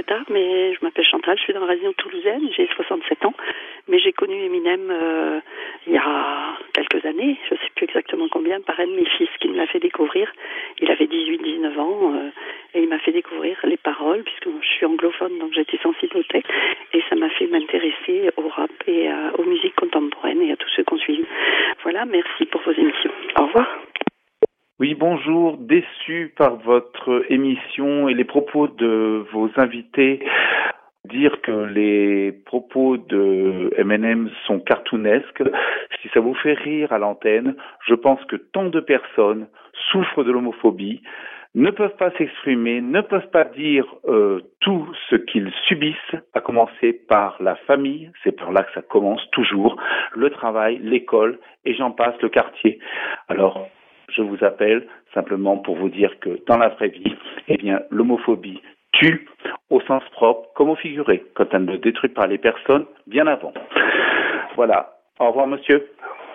tard, mais je m'appelle Chantal, je suis dans la région toulousaine, j'ai 67 ans, mais j'ai connu Eminem il y a quelques années, je ne sais plus exactement combien, par un de mes fils qui me l'a fait découvrir. Il avait 18-19 ans et il m'a fait découvrir les paroles, puisque je suis anglophone, donc j'étais sensible au texte, et ça m'a fait m'intéresser au rap et aux musiques contemporaines et à tous ceux qu'on suit. Voilà, merci pour vos émissions. Au revoir. Oui, bonjour. Déçu par votre émission et les propos de vos invités. Dire que les propos de Eminem sont cartoonesques, si ça vous fait rire à l'antenne, je pense que tant de personnes souffrent de l'homophobie, ne peuvent pas s'exprimer, ne peuvent pas dire tout ce qu'ils subissent, à commencer par la famille, c'est par là que ça commence toujours, le travail, l'école, et j'en passe, le quartier. Alors, je vous appelle simplement pour vous dire que dans la vraie vie, eh bien, l'homophobie tue au sens propre comme au figuré, quand elle ne détruit pas les personnes bien avant. Voilà. Au revoir, monsieur.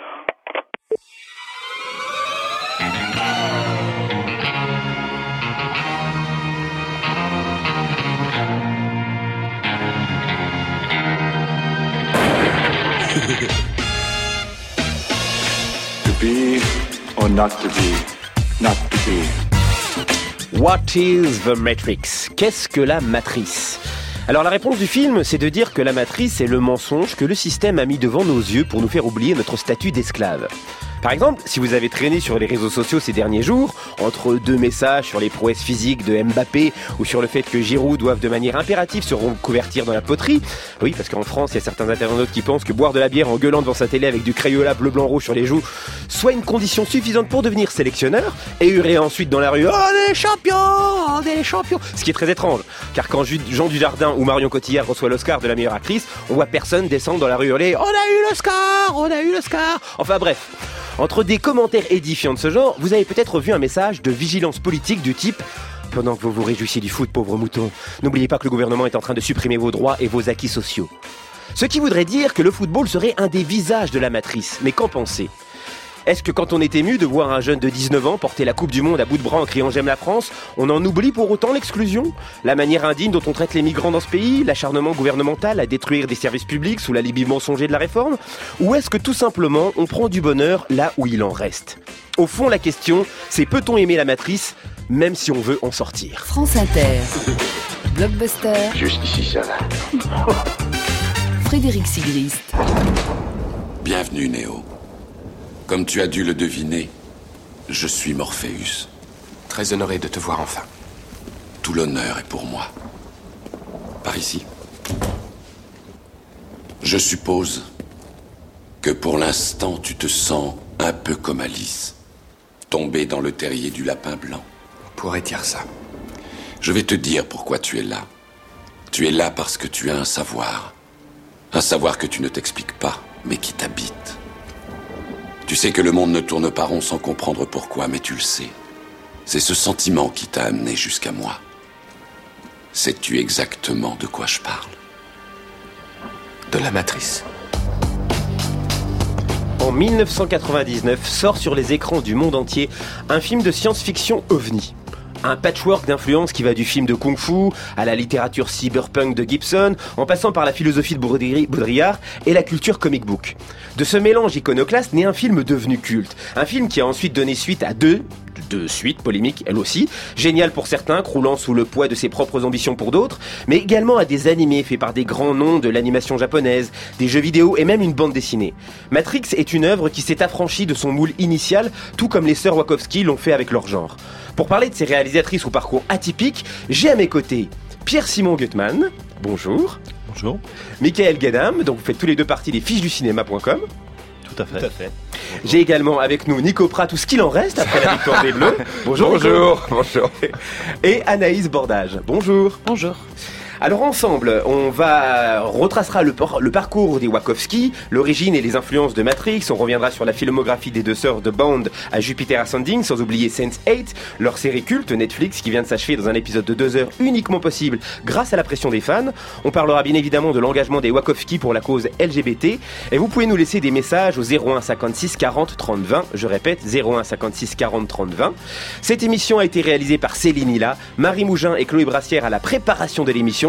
To be or not to be, not to be. What is the Matrix? Qu'est-ce que la matrice? Alors la réponse du film, c'est de dire que la matrice est le mensonge que le système a mis devant nos yeux pour nous faire oublier notre statut d'esclave. Par exemple, si vous avez traîné sur les réseaux sociaux ces derniers jours, entre deux messages sur les prouesses physiques de Mbappé ou sur le fait que Giroud doive de manière impérative se reconvertir dans la poterie, oui, parce qu'en France, il y a certains internautes qui pensent que boire de la bière en gueulant devant sa télé avec du Crayola bleu, blanc, rouge sur les joues soit une condition suffisante pour devenir sélectionneur et hurler ensuite dans la rue « On est les champions! On est les champions !» Ce qui est très étrange, car quand Jean Dujardin ou Marion Cotillard reçoit l'Oscar de la meilleure actrice, on voit personne descendre dans la rue hurler « On a eu l'Oscar! On a eu l'Oscar !» Enfin bref. Entre des commentaires édifiants de ce genre, vous avez peut-être vu un message de vigilance politique du type « Pendant que vous vous réjouissez du foot, pauvre mouton, n'oubliez pas que le gouvernement est en train de supprimer vos droits et vos acquis sociaux. » Ce qui voudrait dire que le football serait un des visages de la matrice. Mais qu'en pensez ? Est-ce que quand on est ému de voir un jeune de 19 ans porter la Coupe du Monde à bout de bras en criant « J'aime la France », on en oublie pour autant l'exclusion ? La manière indigne dont on traite les migrants dans ce pays ? L'acharnement gouvernemental à détruire des services publics sous l'alibi mensonger de la réforme ? Ou est-ce que tout simplement on prend du bonheur là où il en reste ? Au fond, la question, c'est peut-on aimer la matrice même si on veut en sortir ? France Inter, Blockbuster, Juste ici, ça va. Frédéric Sigrist. Bienvenue, Néo. Comme tu as dû le deviner, je suis Morpheus. Très honoré de te voir enfin. Tout l'honneur est pour moi. Par ici. Je suppose que pour l'instant, tu te sens un peu comme Alice, tombée dans le terrier du lapin blanc. On pourrait dire ça. Je vais te dire pourquoi tu es là. Tu es là parce que tu as un savoir. Un savoir que tu ne t'expliques pas, mais qui t'habite. Tu sais que le monde ne tourne pas rond sans comprendre pourquoi, mais tu le sais. C'est ce sentiment qui t'a amené jusqu'à moi. Sais-tu exactement de quoi je parle ? De la matrice. En 1999, sort sur les écrans du monde entier un film de science-fiction ovni. Un patchwork d'influences qui va du film de kung-fu à la littérature cyberpunk de Gibson, en passant par la philosophie de Baudrillard et la culture comic book. De ce mélange iconoclaste naît un film devenu culte. Un film qui a ensuite donné suite à deux suites polémiques, elles aussi. Génial pour certains, croulant sous le poids de ses propres ambitions pour d'autres, mais également à des animés faits par des grands noms de l'animation japonaise, des jeux vidéo et même une bande dessinée. Matrix est une œuvre qui s'est affranchie de son moule initial, tout comme les sœurs Wachowski l'ont fait avec leur genre. Pour parler de ces réalisatrices au parcours atypique, j'ai à mes côtés Pierre-Simon Gutmann, bonjour. Bonjour. Michael Gadam, donc vous faites tous les deux partie des fichesducinéma.com. Tout à fait. Tout à fait. J'ai également avec nous Nico Prat, tout ce qu'il en reste après la victoire des Bleus. Bonjour. Bonjour. Et Anaïs Bordage. Bonjour. Bonjour. Alors ensemble, on retracera le parcours des Wachowski, l'origine et les influences de Matrix, on reviendra sur la filmographie des deux sœurs de Bond à Jupiter Ascending, sans oublier Sense8, leur série culte Netflix qui vient de s'achever dans un épisode de 2 heures uniquement possible grâce à la pression des fans. On parlera bien évidemment de l'engagement des Wachowski pour la cause LGBT, et vous pouvez nous laisser des messages au 01 56 40 30 20, je répète 01 56 40 30 20. Cette émission a été réalisée par Céline Hilla, Marie Mougin et Chloé Brassière à la préparation de l'émission,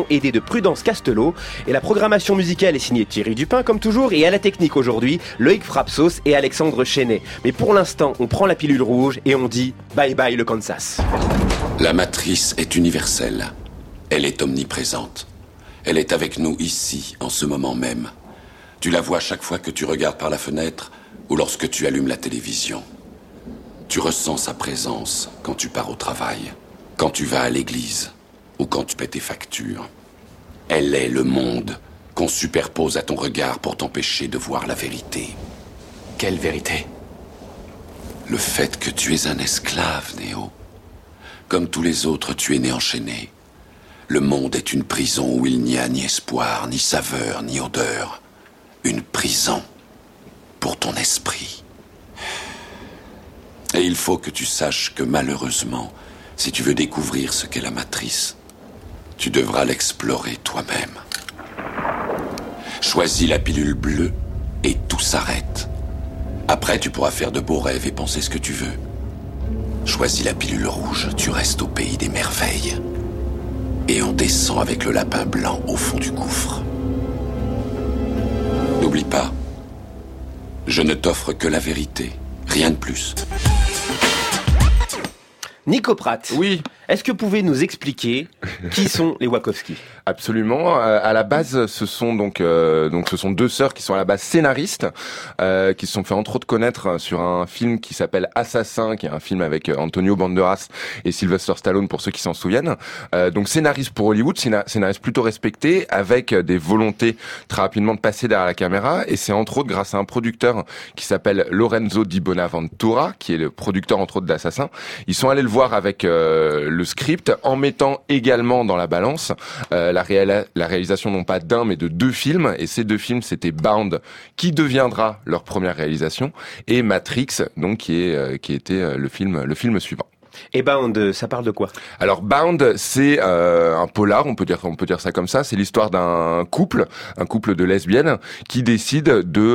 réalisation aidée de Prudence Castelot. Et la programmation musicale est signée Thierry Dupin, comme toujours, et à la technique aujourd'hui, Loïc Frapsos et Alexandre Chenet. Mais pour l'instant, on prend la pilule rouge et on dit bye bye le Kansas. La matrice est universelle. Elle est omniprésente. Elle est avec nous ici, en ce moment même. Tu la vois chaque fois que tu regardes par la fenêtre ou lorsque tu allumes la télévision. Tu ressens sa présence quand tu pars au travail, quand tu vas à l'église ou quand tu paies tes factures. Elle est le monde qu'on superpose à ton regard pour t'empêcher de voir la vérité. Quelle vérité? Le fait que tu es un esclave, Néo. Comme tous les autres, tu es né enchaîné. Le monde est une prison où il n'y a ni espoir, ni saveur, ni odeur. Une prison pour ton esprit. Et il faut que tu saches que malheureusement, si tu veux découvrir ce qu'est la matrice, tu devras l'explorer toi-même. Choisis la pilule bleue et tout s'arrête. Après, tu pourras faire de beaux rêves et penser ce que tu veux. Choisis la pilule rouge, tu restes au pays des merveilles. Et on descend avec le lapin blanc au fond du gouffre. N'oublie pas, je ne t'offre que la vérité, rien de plus. Nico Pratt. Oui. Est-ce que vous pouvez nous expliquer qui sont les Wachowski? Absolument. À la base, ce sont ce sont deux sœurs qui sont à la base scénaristes, qui se sont fait entre autres connaître sur un film qui s'appelle Assassin, qui est un film avec Antonio Banderas et Sylvester Stallone pour ceux qui s'en souviennent. Donc scénariste pour Hollywood, scénariste plutôt respecté, avec des volontés très rapidement de passer derrière la caméra. Et c'est entre autres grâce à un producteur qui s'appelle Lorenzo Di Bonaventura, qui est le producteur entre autres d'Assassin. Ils sont allés le voir avec le script, en mettant également dans la balance la réalisation non pas d'un mais de deux films, et ces deux films c'était Bound, qui deviendra leur première réalisation, et Matrix, donc qui était le film suivant. Et Bound, ça parle de quoi? Alors Bound, c'est un polar, on peut dire ça comme ça. C'est l'histoire d'un couple de lesbiennes qui décide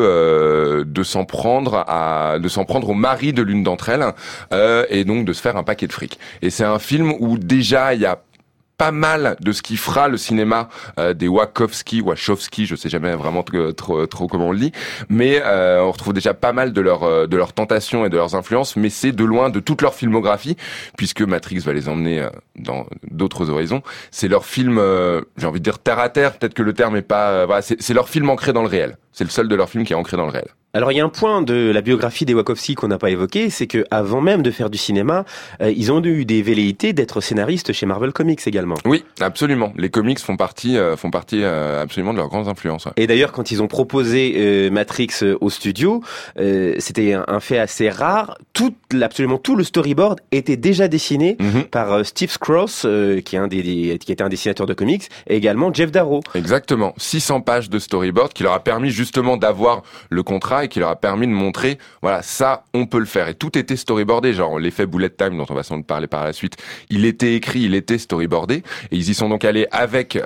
de s'en prendre au mari de l'une d'entre elles, et donc de se faire un paquet de fric. Et c'est un film où déjà il y a pas mal de ce qui fera le cinéma des Wachowski, je sais jamais vraiment trop comment on le dit, mais on retrouve déjà pas mal de leurs tentations et de leurs influences, mais c'est de loin de toute leur filmographie, puisque Matrix va les emmener dans d'autres horizons. C'est leur film, j'ai envie de dire terre à terre, peut-être que le terme est pas, voilà, c'est leur film ancré dans le réel. C'est le seul de leurs films qui est ancré dans le réel. Alors il y a un point de la biographie des Wachowski qu'on n'a pas évoqué, c'est que avant même de faire du cinéma, ils ont eu des velléités d'être scénaristes chez Marvel Comics également. Oui, absolument. Les comics font partie absolument de leurs grandes influences. Ouais. Et d'ailleurs, quand ils ont proposé Matrix au studio, c'était un fait assez rare. Absolument tout le storyboard était déjà dessiné par Steve Skroce, qui était un dessinateur de comics, et également Jeff Darrow. Exactement. 600 pages de storyboard qui leur a permis justement d'avoir le contrat et qui leur a permis de montrer, voilà, ça, on peut le faire. Et tout était storyboardé, genre l'effet bullet time dont on va sans doute parler par la suite. Il était écrit, il était storyboardé, et ils y sont donc allés avec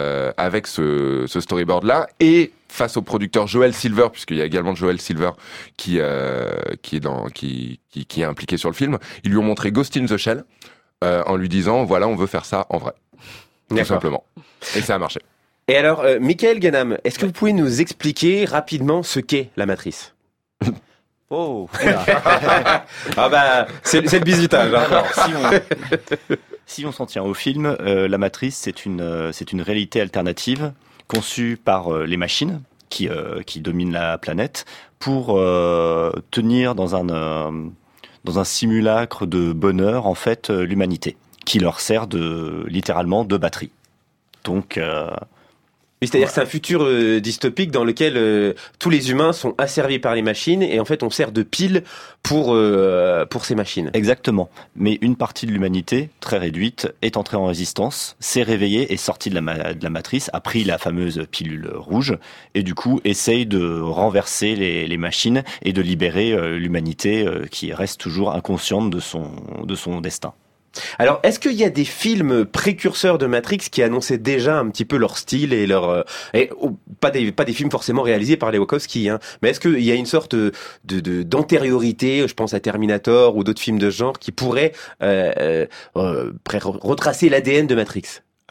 ce storyboard-là, et face au producteur Joel Silver, puisqu'il y a également Joel Silver qui est impliqué sur le film, ils lui ont montré Ghost in the Shell, en lui disant, voilà, on veut faire ça en vrai. Tout simplement. Et ça a marché. Et alors, Michael Ganam, est-ce que vous pouvez nous expliquer rapidement ce qu'est la matrice? Oh. Ah bah, c'est le bisutage. Hein. Alors, si on s'en tient au film, la matrice, c'est une réalité alternative conçue par les machines qui dominent la planète pour tenir dans un simulacre de bonheur en fait l'humanité, qui leur sert littéralement de batterie. Donc c'est-à-dire que c'est un futur dystopique dans lequel tous les humains sont asservis par les machines, et en fait on sert de pile pour ces machines. Exactement. Mais une partie de l'humanité, très réduite, est entrée en résistance, s'est réveillée, est sortie de la matrice, a pris la fameuse pilule rouge, et du coup essaye de renverser les machines et de libérer l'humanité qui reste toujours inconsciente de son destin. Alors, est-ce qu'il y a des films précurseurs de Matrix qui annonçaient déjà un petit peu leur style et pas des films forcément réalisés par les Wachowski, hein, mais est-ce qu'il y a une sorte d'antériorité, je pense à Terminator ou d'autres films de ce genre, qui pourraient retracer l'ADN de Matrix?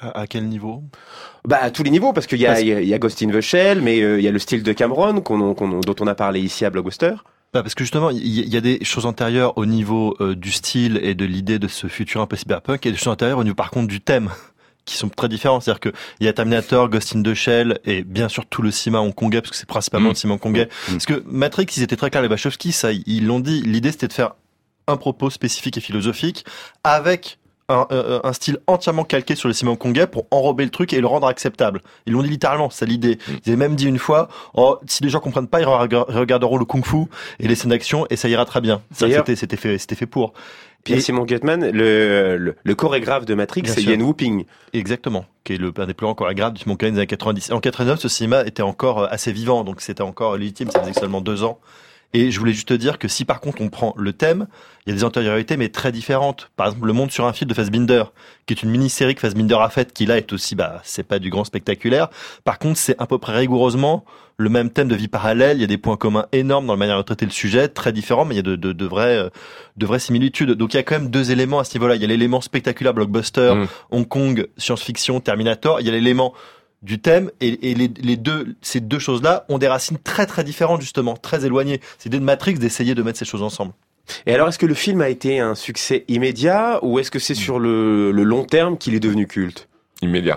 À quel niveau ? À tous les niveaux, parce qu'il y a Ghost in the Shell, mais il y a le style de Cameron dont on a parlé ici à Blockbuster. Parce que justement, il y a des choses antérieures au niveau du style et de l'idée de ce futur un peu cyberpunk, et des choses antérieures au niveau par contre du thème, qui sont très différents. C'est-à-dire que il y a Terminator, Ghost in the Shell, et bien sûr tout le cinéma hongkongais, parce que c'est principalement le cinéma hongkongais. Parce que Matrix, ils étaient très clairs, les Wachowski, ça, ils l'ont dit, l'idée c'était de faire un propos spécifique et philosophique, avec un style entièrement calqué sur le cinéma hongkongais pour enrober le truc et le rendre acceptable. Ils l'ont dit littéralement, c'est l'idée. Ils avaient même dit une fois, si les gens comprennent pas, ils regarderont le kung-fu et les scènes d'action et ça ira très bien. C'était fait pour. Puis Simon Gutman, le chorégraphe de Matrix, c'est Yen Wu-ping. Exactement, qui est un des plus grands chorégraphes du cinéma hongkongais des années 90. En 89, ce cinéma était encore assez vivant, donc c'était encore légitime, ça faisait seulement 2 ans. Et je voulais juste te dire que si par contre on prend le thème, il y a des antériorités mais très différentes. Par exemple, Le Monde sur un fil de Fassbinder, qui est une mini-série que Fassbinder a faite, qui là est aussi, c'est pas du grand spectaculaire. Par contre, c'est à peu près rigoureusement le même thème de vie parallèle. Il y a des points communs énormes dans la manière de traiter le sujet, très différents, mais il y a de vraies similitudes. Donc il y a quand même 2 éléments à ce niveau-là. Il y a l'élément spectaculaire, blockbuster, Hong Kong, science-fiction, Terminator. Il y a l'élément du thème, et ces deux choses-là ont des racines très très différentes, justement, très éloignées. C'est l'idée de Matrix d'essayer de mettre ces choses ensemble. Et alors, est-ce que le film a été un succès immédiat, ou est-ce que c'est sur le long terme qu'il est devenu culte ? Immédiat.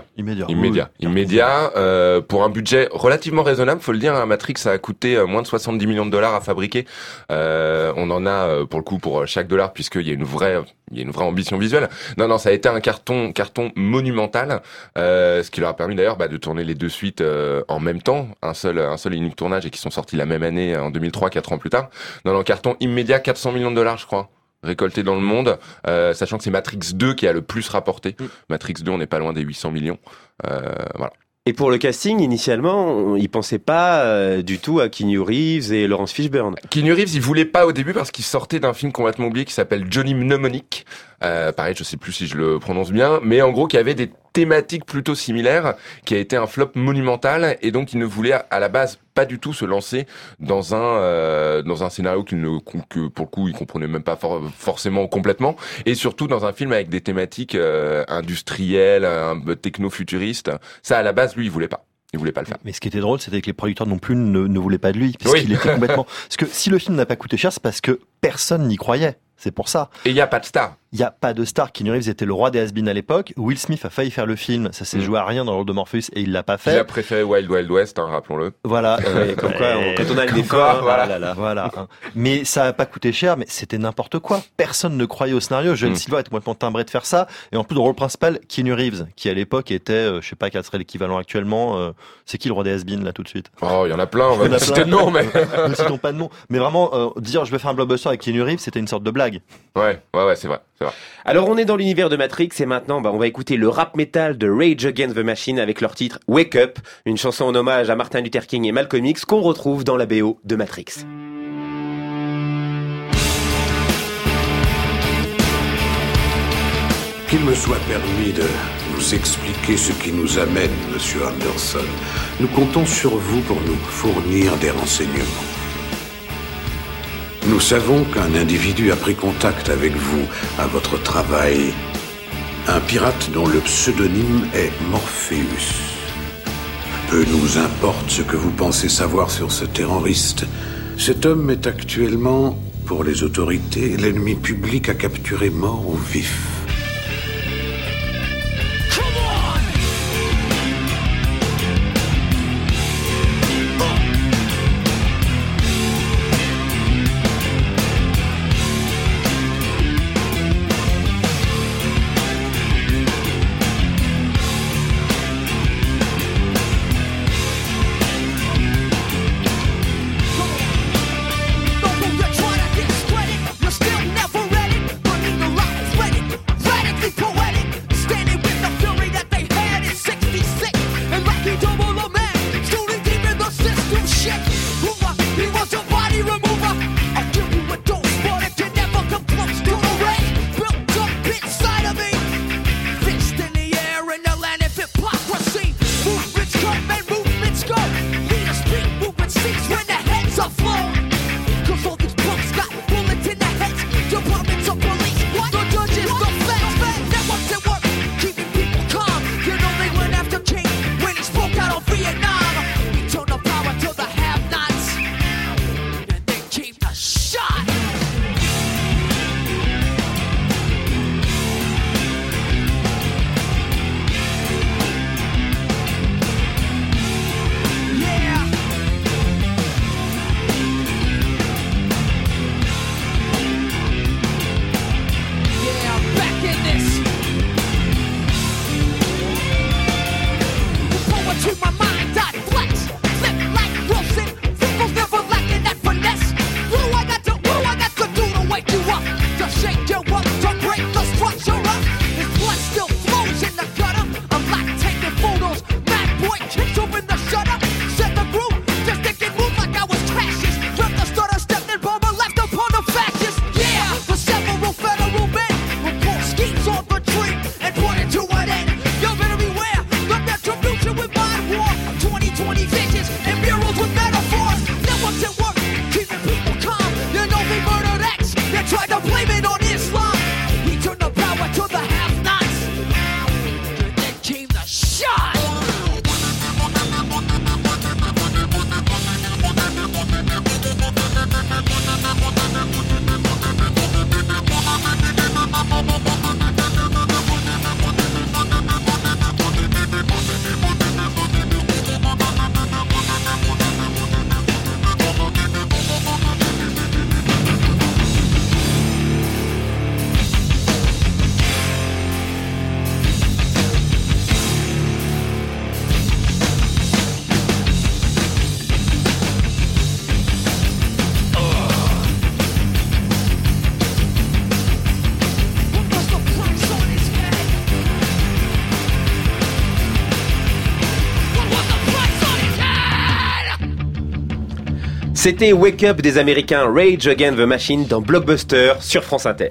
Oui. Pour un budget relativement raisonnable, faut le dire, Matrix a coûté moins de 70 millions de dollars à fabriquer. On en a pour le coup pour chaque dollar, puisqu'il y a une vraie ambition visuelle. Non, ça a été un carton monumental, ce qui leur a permis d'ailleurs de tourner les 2 suites en même temps, un seul et unique tournage, et qui sont sortis la même année en 2003, 4 ans plus tard. Non, carton immédiat, 400 millions de dollars, je crois, récolté dans le monde, sachant que c'est Matrix 2 qui a le plus rapporté. Matrix 2, on n'est pas loin des 800 millions. Voilà. Et pour le casting, initialement, ils pensaient pas du tout à Keanu Reeves et Laurence Fishburne. Keanu Reeves, il voulait pas au début parce qu'il sortait d'un film complètement oublié qui s'appelle Johnny Mnemonic. Pareil, je sais plus si je le prononce bien, mais en gros qui avait des thématiques plutôt similaires, qui a été un flop monumental, et donc il ne voulait à la base pas du tout se lancer dans un scénario que pour le coup il comprenait même pas forcément complètement, et surtout dans un film avec des thématiques industrielles, techno-futuristes. Ça à la base lui il voulait pas. Il voulait pas le faire. Mais ce qui était drôle, c'était que les producteurs non plus ne voulaient pas de lui, puisqu'il était complètement. Parce que si le film n'a pas coûté cher, c'est parce que personne n'y croyait. C'est pour ça. Et il n'y a pas de star. Il n'y a pas de star. Keanu Reeves était le roi des has-beens à l'époque. Will Smith a failli faire le film. Ça s'est joué à rien dans le rôle de Morpheus et il l'a pas fait. Il a préféré Wild Wild West, rappelons-le. Voilà. Comme quoi, quand on a le décor, voilà. Mais ça n'a pas coûté cher, mais c'était n'importe quoi. Personne ne croyait au scénario. Joel Silver était complètement timbré de faire ça. Et en plus, le rôle principal, Keanu Reeves, qui à l'époque était, je sais pas quel serait l'équivalent actuellement. C'est qui le roi des has-beens là tout de suite? Oh, il y en a plein. On va citer de nom, mais. Ne citons pas de nom. Mais vraiment, dire je vais faire un blockbuster avec Keanu Reeves, c'était une sorte de blague. Ouais, c'est vrai. Alors on est dans l'univers de Matrix et maintenant on va écouter le rap metal de Rage Against the Machine avec leur titre Wake Up, une chanson en hommage à Martin Luther King et Malcolm X qu'on retrouve dans la BO de Matrix. Qu'il me soit permis de vous expliquer ce qui nous amène, Monsieur Anderson. Nous comptons sur vous pour nous fournir des renseignements. Nous savons qu'un individu a pris contact avec vous à votre travail. Un pirate dont le pseudonyme est Morpheus. Peu nous importe ce que vous pensez savoir sur ce terroriste. Cet homme est actuellement, pour les autorités, l'ennemi public à capturer mort ou vif. C'était Wake Up des Américains, Rage Against the Machine dans Blockbuster sur France Inter.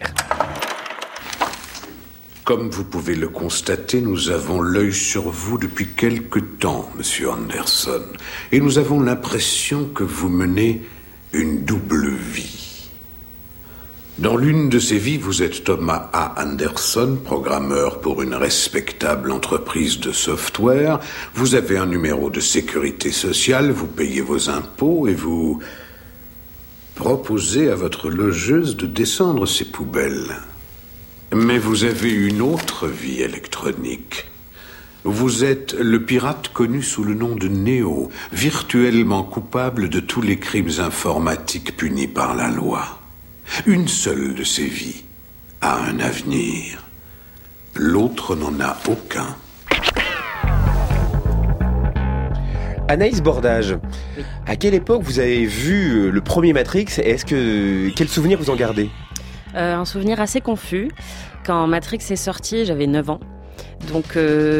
Comme vous pouvez le constater, nous avons l'œil sur vous depuis quelque temps, Monsieur Anderson. Et nous avons l'impression que vous menez une double vie. Dans l'une de ces vies, vous êtes Thomas A. Anderson, programmeur pour une respectable entreprise de software. Vous avez un numéro de sécurité sociale, vous payez vos impôts et vous proposez à votre logeuse de descendre ses poubelles. Mais vous avez une autre vie électronique. Vous êtes le pirate connu sous le nom de Neo, virtuellement coupable de tous les crimes informatiques punis par la loi. Une seule de ces vies a un avenir. L'autre n'en a aucun. Anaïs Bordage, à quelle époque vous avez vu le premier Matrix et quel souvenir vous en gardez ? Un souvenir assez confus. Quand Matrix est sorti, j'avais 9 ans. Donc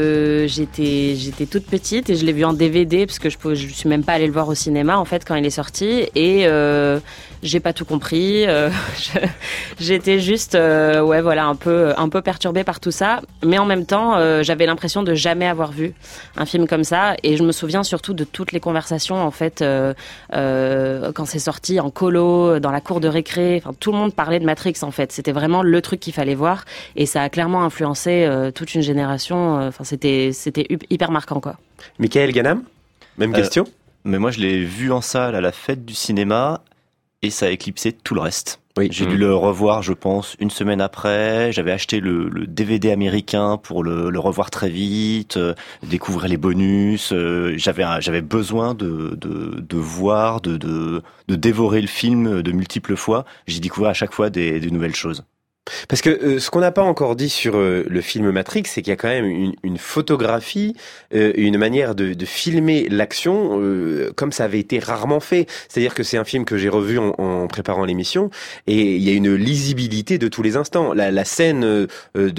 j'étais toute petite et je l'ai vu en DVD parce que je suis même pas allée le voir au cinéma en fait quand il est sorti et j'ai pas tout compris. J'étais juste un peu perturbée par tout ça, mais en même temps j'avais l'impression de jamais avoir vu un film comme ça et je me souviens surtout de toutes les conversations en fait quand c'est sorti en colo, dans la cour de récré. Enfin tout le monde parlait de Matrix en fait. C'était vraiment le truc qu'il fallait voir et ça a clairement influencé toute une génération. Enfin, c'était hyper marquant, quoi. Michael Ganam, même question. Mais moi, je l'ai vu en salle à la fête du cinéma et ça a éclipsé tout le reste. Oui. J'ai dû le revoir, je pense, une semaine après. J'avais acheté le DVD américain pour le revoir très vite, découvrir les bonus. J'avais besoin de voir, de dévorer le film de multiples fois. J'ai découvert à chaque fois des nouvelles choses. Parce que ce qu'on n'a pas encore dit sur le film Matrix, c'est qu'il y a quand même une photographie, une manière de filmer l'action comme ça avait été rarement fait. C'est-à-dire que c'est un film que j'ai revu en préparant l'émission et il y a une lisibilité de tous les instants. La scène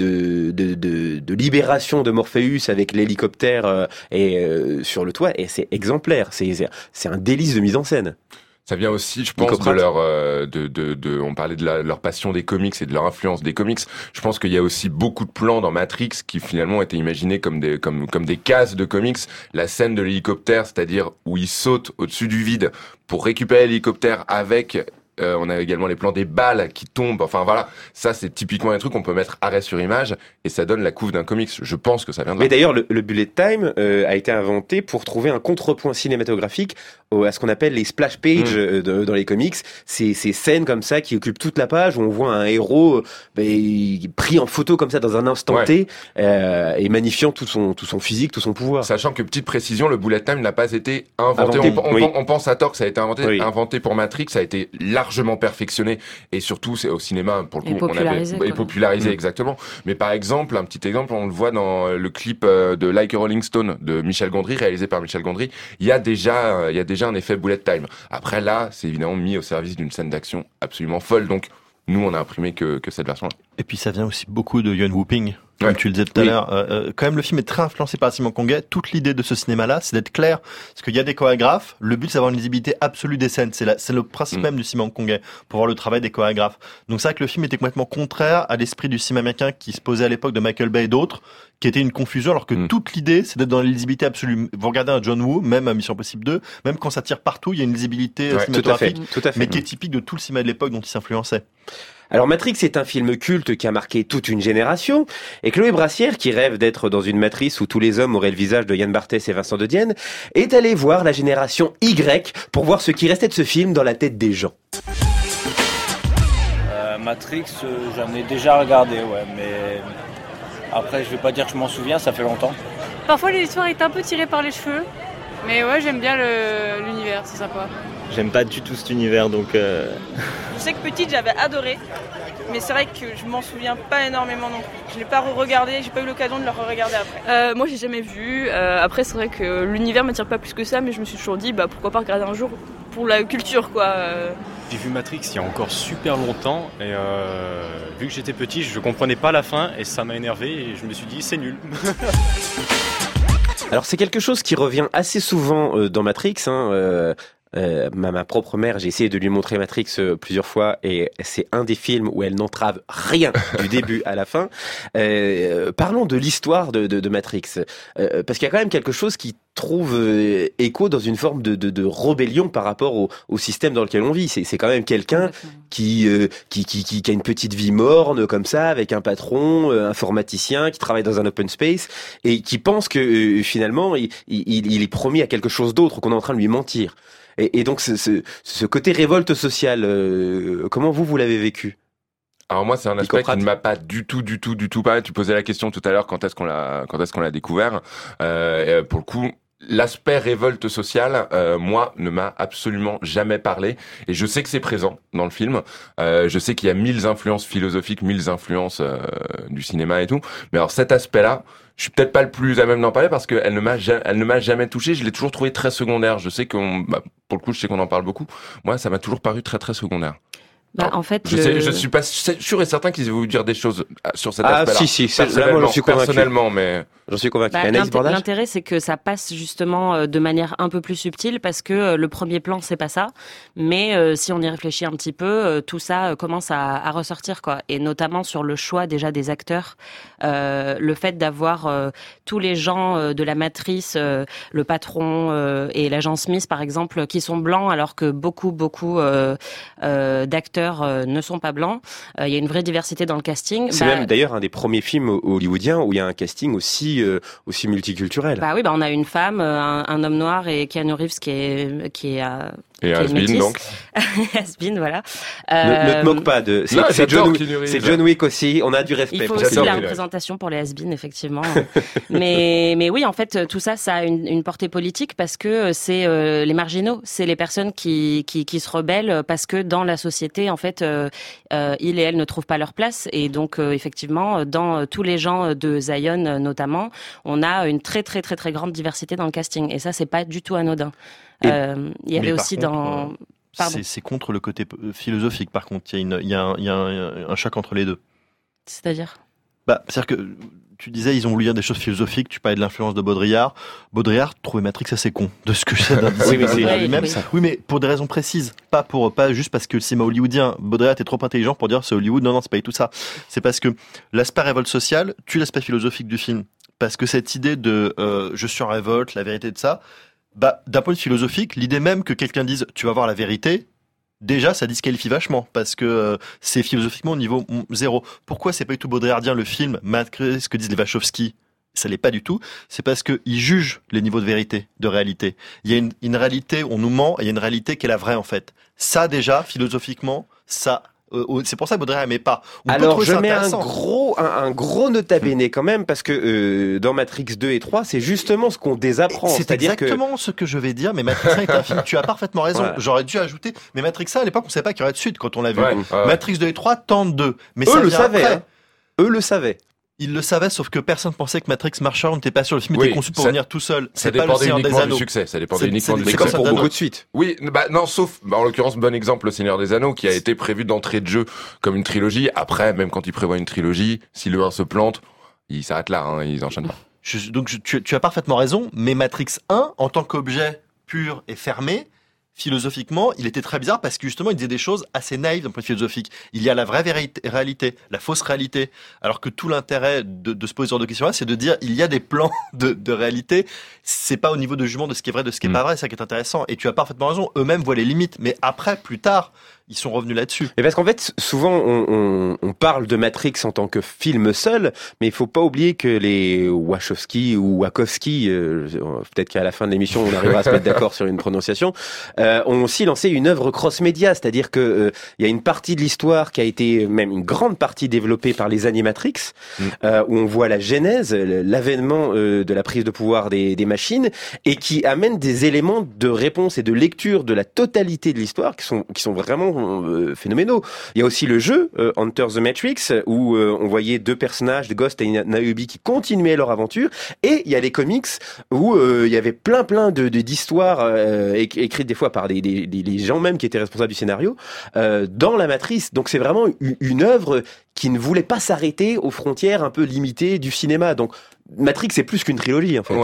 de libération de Morpheus avec l'hélicoptère sur le toit, et c'est exemplaire. C'est un délice de mise en scène. Ça vient aussi, je pense, de leur, on parlait de leur passion des comics et de leur influence des comics. Je pense qu'il y a aussi beaucoup de plans dans Matrix qui finalement étaient imaginés comme des cases de comics. La scène de l'hélicoptère, c'est-à-dire où ils sautent au-dessus du vide pour récupérer l'hélicoptère avec, on a également les plans des balles qui tombent. Enfin voilà, ça c'est typiquement un truc qu'on peut mettre arrêt sur image et ça donne la couve d'un comics. Je pense que ça vient de là. Mais d'ailleurs, le bullet time a été inventé pour trouver un contrepoint cinématographique à ce qu'on appelle les splash pages dans les comics. Ces scènes comme ça qui occupent toute la page où on voit un héros pris en photo comme ça dans un instant T et magnifiant tout son physique, tout son pouvoir. Sachant que, petite précision, le bullet time n'a pas été inventé. On pense à tort que ça a été inventé pour Matrix, ça a été largement perfectionné et surtout c'est au cinéma pour le coup popularisé exactement. Mais par exemple, un petit exemple, on le voit dans le clip de Like a Rolling Stone de Michel Gondry, réalisé par Michel Gondry. Il y a déjà un effet bullet time. Après là, c'est évidemment mis au service d'une scène d'action absolument folle. Donc nous, on a imprimé que cette version-là. Et puis ça vient aussi beaucoup de Yuen Woo-ping. Comme tu le disais tout à l'heure, quand même le film est très influencé par Simon Conguet. Toute l'idée de ce cinéma-là, c'est d'être clair, parce qu'il y a des chorégraphes. Le but, c'est d'avoir une lisibilité absolue des scènes. C'est le principe même du Simon Conguet, pour voir le travail des chorégraphes. Donc c'est vrai que le film était complètement contraire à l'esprit du cinéma américain qui se posait à l'époque de Michael Bay et d'autres, qui était une confusion, alors que toute l'idée, c'est d'être dans la lisibilité absolue. Vous regardez un John Woo, même à Mission Impossible 2, même quand ça tire partout, il y a une lisibilité cinématographique, tout à fait. Mais qui est typique de tout le cinéma de l'époque dont il s'influençait. Alors Matrix est un film culte qui a marqué toute une génération, et Chloé Brassière, qui rêve d'être dans une matrice où tous les hommes auraient le visage de Yann Barthès et Vincent de Dienne, est allée voir la génération Y pour voir ce qui restait de ce film dans la tête des gens. Matrix, j'en ai déjà regardé, mais après je vais pas dire que je m'en souviens, ça fait longtemps. Parfois l'histoire est un peu tirée par les cheveux, mais j'aime bien l'univers, c'est sympa. J'aime pas du tout cet univers, donc... Je sais que petite, j'avais adoré, mais c'est vrai que je m'en souviens pas énormément non plus. Je l'ai pas re-regardé, j'ai pas eu l'occasion de le re-regarder après. Moi, j'ai jamais vu. Après, c'est vrai que l'univers m'attire pas plus que ça, mais je me suis toujours dit, pourquoi pas regarder un jour pour la culture, quoi. J'ai vu Matrix il y a encore super longtemps, et vu que j'étais petit, je comprenais pas la fin, et ça m'a énervé, et je me suis dit, c'est nul. Alors c'est quelque chose qui revient assez souvent dans Matrix, Ma propre mère, j'ai essayé de lui montrer Matrix plusieurs fois et c'est un des films où elle n'entrave rien du début à la fin. Parlons de l'histoire de Matrix, parce qu'il y a quand même quelque chose qui trouve écho dans une forme de rébellion par rapport au système dans lequel on vit. C'est quand même quelqu'un qui a une petite vie morne comme ça, avec un patron informaticien qui travaille dans un open space et qui pense que finalement il est promis à quelque chose d'autre, qu'on est en train de lui mentir. Et donc ce côté révolte sociale, comment vous l'avez vécu ? Alors moi, c'est un aspect qui ne m'a pas du tout parlé. Tu posais la question tout à l'heure, quand est-ce qu'on l'a découvert. Pour le coup, l'aspect révolte sociale, moi, ne m'a absolument jamais parlé. Et je sais que c'est présent dans le film. Je sais qu'il y a 1000 influences philosophiques, 1000 influences du cinéma et tout. Mais alors cet aspect-là, je suis peut-être pas le plus à même d'en parler parce qu'elle ne m'a jamais touché. Je l'ai toujours trouvé très secondaire. Je sais pour le coup, je sais qu'on en parle beaucoup. Moi, ça m'a toujours paru très très secondaire. En fait, je suis pas sûr et certain qu'ils aient voulu dire des choses sur cet aspect-là. Si, personnellement, j'en suis convaincu. Personnellement, mais j'en suis convaincu. L'intérêt, c'est que ça passe justement de manière un peu plus subtile parce que le premier plan, c'est pas ça. Mais si on y réfléchit un petit peu, tout ça commence à ressortir, quoi. Et notamment sur le choix déjà des acteurs, le fait d'avoir tous les gens de la matrice, le patron et l'agent Smith, par exemple, qui sont blancs, alors que beaucoup d'acteurs ne sont pas blancs. Il y a une vraie diversité dans le casting. C'est même d'ailleurs un des premiers films hollywoodiens où il y a un casting aussi multiculturel. Oui, on a une femme, un homme noir et Keanu Reeves qui est et Has-Been, donc. Has-Been, voilà. Ne te moque pas de... C'est John Wick aussi, on a du respect. Il faut aussi de la représentation pour les Has-Been, effectivement. mais oui, en fait, tout ça a une portée politique parce que c'est les marginaux, c'est les personnes qui se rebellent parce que dans la société, en fait, ils et elles ne trouvent pas leur place. Et donc, effectivement, dans tous les gens de Zion, notamment, on a une très, très, très, très grande diversité dans le casting. Et ça, c'est pas du tout anodin. Il y avait aussi dans... C'est contre le côté philosophique, par contre. Il y a un choc entre les deux. C'est-à-dire ? C'est-à-dire que tu disais, ils ont voulu dire des choses philosophiques. Tu parlais de l'influence de Baudrillard. Baudrillard trouvait Matrix assez con, de ce que je sais lui-même. Oui, mais pour des raisons précises. Pas juste parce que le cinéma hollywoodien, Baudrillard était trop intelligent pour dire c'est Hollywood. Non, c'est pas du tout ça. C'est parce que l'aspect révolte sociale tue l'aspect philosophique du film. Parce que cette idée de je suis en révolte, la vérité de ça, d'un point de vue philosophique, l'idée même que quelqu'un dise tu vas voir la vérité, déjà ça disqualifie vachement parce que c'est philosophiquement au niveau 0. Pourquoi c'est pas du tout baudrillardien le film malgré ce que disent les Wachowski? Ça l'est pas du tout. C'est parce que ils jugent les niveaux de vérité, de réalité. Il y a une réalité, on nous ment, et il y a une réalité qui est la vraie en fait. Ça déjà philosophiquement, ça. C'est pour ça que Baudrillard n'aimait pas. Alors je mets un gros nota bene quand même parce que dans Matrix 2 et 3 c'est justement ce qu'on désapprend. C'est exactement ce que je vais dire, mais Matrix 1 est un film, tu as parfaitement raison. Voilà. J'aurais dû ajouter, mais Matrix 1 à l'époque on savait pas qu'il y aurait de suite quand on l'a vu. Matrix 2 et 3 tentent 2. Mais eux le savaient. Eux le savaient. Ils le savaient, sauf que personne pensait que Matrix marchait, on n'était pas sûr. Le film était conçu pour venir tout seul. Ça dépendait uniquement du succès. Ça dépendait uniquement du succès. Comme pour beaucoup de suites. Oui, non, sauf, en l'occurrence, bon exemple, Le Seigneur des Anneaux, qui a été prévu d'entrée de jeu comme une trilogie. Après, même quand ils prévoient une trilogie, si le 1 se plante, ils s'arrêtent là, ils enchaînent pas. Tu as parfaitement raison, mais Matrix 1, en tant qu'objet pur et fermé, philosophiquement, il était très bizarre parce que justement, il disait des choses assez naïves d'un point de vue philosophique. Il y a la vraie réalité, la fausse réalité. Alors que tout l'intérêt de se poser ce genre de questions-là, c'est de dire, il y a des plans de réalité. C'est pas au niveau de jugement de ce qui est vrai, de ce qui est pas vrai. C'est ça qui est intéressant. Et tu as parfaitement raison. Eux-mêmes voient les limites. Mais après, plus tard, ils sont revenus là-dessus. Et parce qu'en fait, souvent, on parle de Matrix en tant que film seul, mais il faut pas oublier que les Wachowski ou Wachowski, peut-être qu'à la fin de l'émission, on arrivera à se mettre d'accord sur une prononciation, ont aussi lancé une œuvre cross-média, c'est-à-dire que il y a une partie de l'histoire qui a été, même une grande partie développée par les Animatrix, où on voit la genèse, l'avènement de la prise de pouvoir des machines, et qui amène des éléments de réponse et de lecture de la totalité de l'histoire qui sont vraiment phénoménaux. Il y a aussi le jeu Enter the Matrix où on voyait deux personnages, Ghost et Niobe, qui continuaient leur aventure, et il y a les comics où il y avait plein d'histoires écrites des fois par les gens même qui étaient responsables du scénario dans la matrice. Donc c'est vraiment une œuvre qui ne voulait pas s'arrêter aux frontières un peu limitées du cinéma. Donc Matrix, c'est plus qu'une trilogie, en fait. Ouais.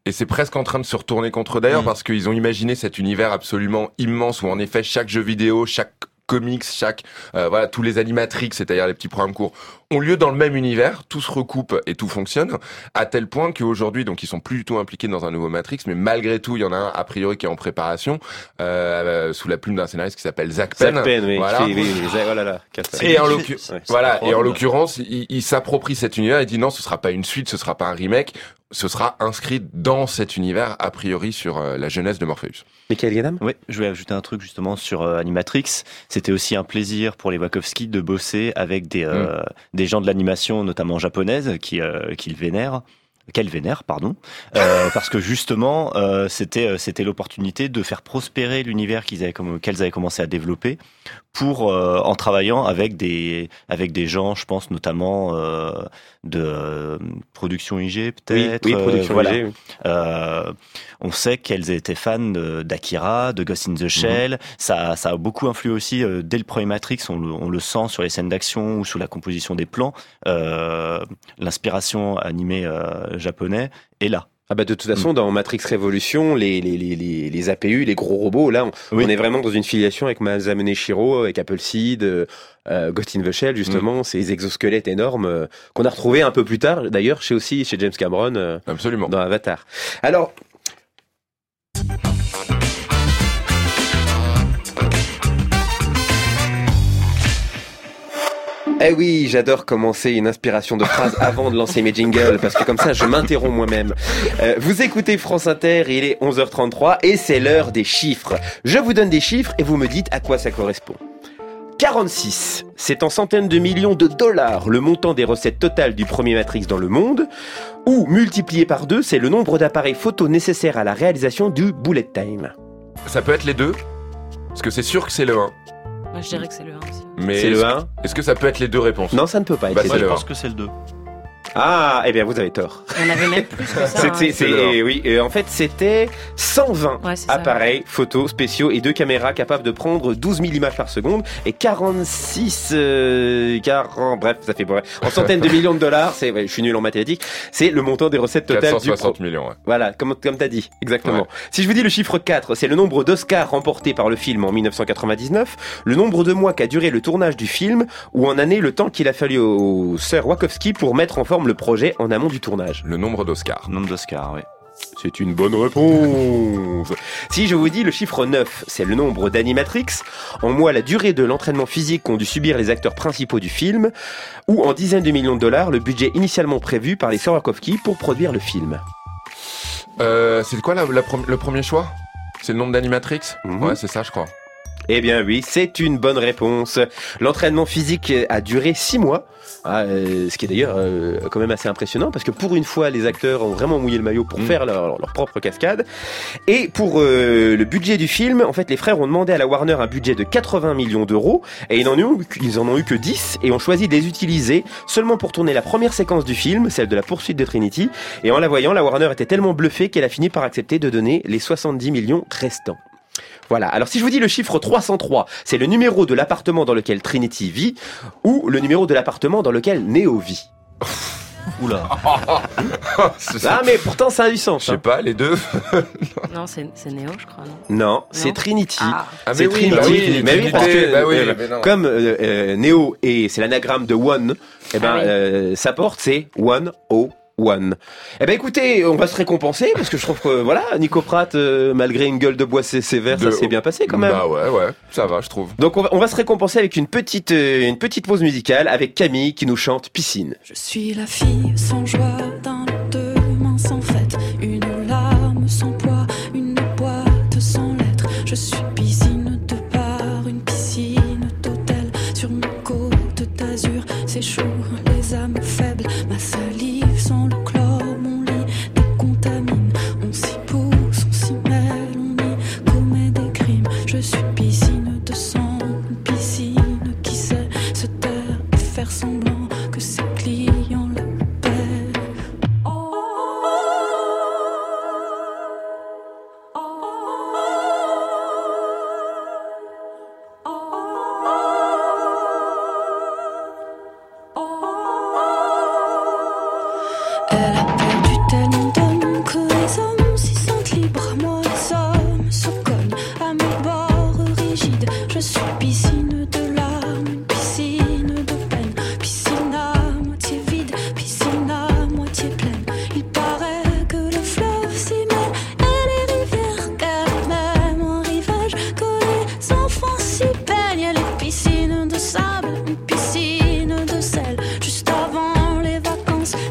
Et c'est presque en train de se retourner contre eux d'ailleurs, parce qu'ils ont imaginé cet univers absolument immense où en effet chaque jeu vidéo, chaque comics, voilà, tous les animatrix, c'est-à-dire les petits programmes courts, ont lieu dans le même univers, tout se recoupe et tout fonctionne, à tel point qu'aujourd'hui, donc ils sont plus du tout impliqués dans un nouveau Matrix, mais malgré tout, il y en a un a priori qui est en préparation, sous la plume d'un scénariste qui s'appelle Zach Penn. Zach Penn, oui. Voilà. Oh là là, Et en l'occurrence, il s'approprie cet univers et dit non, ce sera pas une suite, ce sera pas un remake, ce sera inscrit dans cet univers, a priori sur la jeunesse de Morpheus. Michael Ganam ? Oui, je voulais ajouter un truc justement sur Animatrix. C'était aussi un plaisir pour les Wachowski de bosser avec des gens de l'animation, notamment japonaise, qu'elle vénère, parce que justement, c'était l'opportunité de faire prospérer l'univers qu'elles avaient commencé à développer, en travaillant avec des gens, je pense notamment de Production IG peut-être. Oui, Production IG. Oui. On sait qu'elles étaient fans d'Akira, de Ghost in the Shell. Ça a beaucoup influé aussi dès le premier Matrix. On le sent sur les scènes d'action ou sur la composition des plans. L'inspiration animée japonais est là. Ah bah de toute façon, dans Matrix Révolution, les APU, les gros robots, là, on est vraiment dans une filiation avec Masamune Shirow, avec Appleseed, Ghost in the Shell, justement, ces exosquelettes énormes qu'on a retrouvés un peu plus tard, d'ailleurs, chez James Cameron, absolument, dans Avatar. Alors, eh oui, j'adore commencer une inspiration de phrase avant de lancer mes jingles, parce que comme ça, je m'interromps moi-même. Vous écoutez France Inter, il est 11h33 et c'est l'heure des chiffres. Je vous donne des chiffres et vous me dites à quoi ça correspond. 46, c'est en centaines de millions de dollars le montant des recettes totales du premier Matrix dans le monde, ou multiplié par 2, c'est le nombre d'appareils photo nécessaires à la réalisation du bullet time. Ça peut être les deux, parce que c'est sûr que c'est le 1. Moi, je dirais que c'est le 1 aussi. Mais c'est le 1. Est-ce que ça peut être les deux réponses ? Non, ça ne peut pas être les deux. Je pense que c'est le 2. Ah, eh bien vous avez tort. On avait même plus que ça. Oui, en fait c'était 120 appareils photos spéciaux et 2 caméras capables de prendre 12 000 images par seconde et 46, bref, ça fait bref. En centaines de millions de dollars, je suis nul en mathématiques, c'est le montant des recettes totales 460 millions, ouais. Voilà, comme t'as dit, exactement. Ouais. Si je vous dis le chiffre 4, c'est le nombre d'Oscars remportés par le film en 1999, le nombre de mois qu'a duré le tournage du film, ou en année le temps qu'il a fallu aux sœurs Wachowski pour mettre en forme le projet en amont du tournage. Le nombre d'Oscars. Le nombre d'Oscars, oui. C'est une bonne réponse. Si je vous dis le chiffre 9, c'est le nombre d'animatrix, en mois la durée de l'entraînement physique qu'ont dû subir les acteurs principaux du film, ou en dizaines de millions de dollars le budget initialement prévu par les sœurs Wachowski pour produire le film. C'est quoi le premier choix ? C'est le nombre d'animatrix ? Ouais, c'est ça je crois. Eh bien oui, c'est une bonne réponse. L'entraînement physique a duré 6 mois, ce qui est d'ailleurs quand même assez impressionnant, parce que pour une fois, les acteurs ont vraiment mouillé le maillot pour faire leur propre cascade. Et pour le budget du film, en fait, les frères ont demandé à la Warner un budget de 80 millions d'euros, et ils en ont eu que 10, et ont choisi de les utiliser seulement pour tourner la première séquence du film, celle de la poursuite de Trinity, et en la voyant, la Warner était tellement bluffée qu'elle a fini par accepter de donner les 70 millions restants. Voilà, alors si je vous dis le chiffre 303, c'est le numéro de l'appartement dans lequel Trinity vit, ou le numéro de l'appartement dans lequel Neo vit. Oula. Ah mais pourtant ça a du sens. Je sais pas, les deux. Non, c'est Neo, je crois. Non, c'est Trinity. Ah c'est mais Trinity. Oui, mais oui, parce que comme Neo et c'est l'anagramme de One, sa porte c'est 101. Eh ben écoutez, on va se récompenser parce que je trouve que voilà, Nico Pratt, malgré une gueule de bois sévère, ça s'est bien passé quand même. Bah ouais, ça va, je trouve. Donc on va se récompenser avec une petite pause musicale avec Camille qui nous chante Piscine. Je suis la fille sans joie d'un demain sans fête, une larme sans poids, une boîte sans lettres. Je suis piscine de bar, une piscine d'hôtel sur mes côtes d'azur. C'est chaud, les âmes faibles, ma salive sans le chlore, mon lit décontamine. On s'y pousse, on s'y mêle, on y commet des crimes. Je suis piscine de sang, une piscine qui sait se taire et faire semblant que ses clients l'appellent.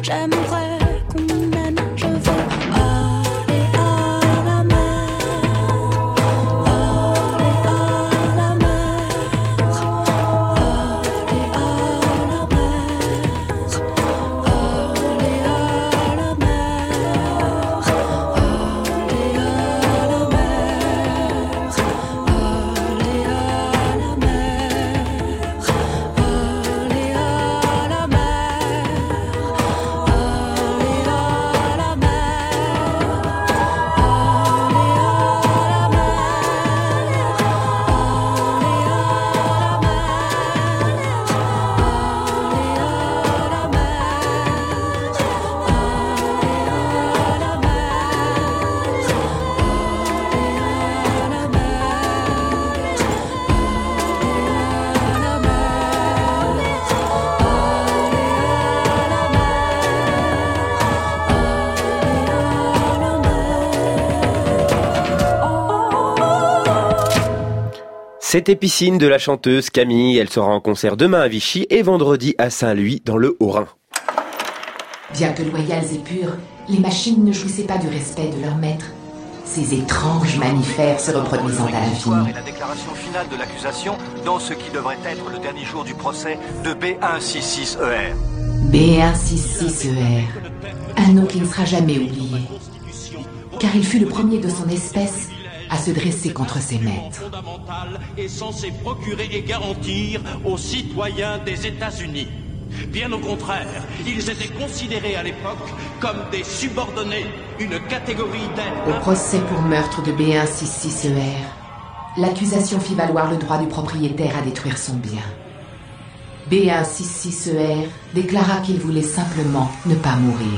J'aimerais qu'on m'y mène, je veux aller à la mer. Aller à la mer. Aller à la mer. Aller à la mer. Aller à la mer. Aller à la mer. Aller à la C'était Piscine de la chanteuse Camille. Elle sera en concert demain à Vichy et vendredi à Saint-Louis dans le Haut-Rhin. Bien que loyales et pures, les machines ne jouissaient pas du respect de leur maître. Ces étranges mammifères se reproduisant à l'infini. Et la déclaration finale de l'accusation dans ce qui devrait être le dernier jour du procès de B166ER. B166ER, un nom qui ne sera jamais oublié, car il fut le premier de son espèce à se dresser contre ses maîtres. Est censé procurer et garantir aux citoyens des États-Unis. Bien au contraire, ils étaient considérés à l'époque comme des subordonnés, une catégorie d'êtres. Au procès pour meurtre de B166ER, l'accusation fit valoir le droit du propriétaire à détruire son bien. B166ER déclara qu'il voulait simplement ne pas mourir.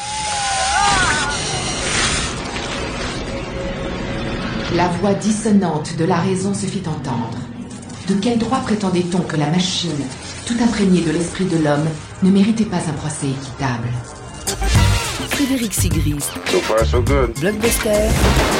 La voix dissonante de la raison se fit entendre. De quel droit prétendait-on que la machine, tout imprégnée de l'esprit de l'homme, ne méritait pas un procès équitable? Frédéric Sigrist. So far, so good. Blockbuster.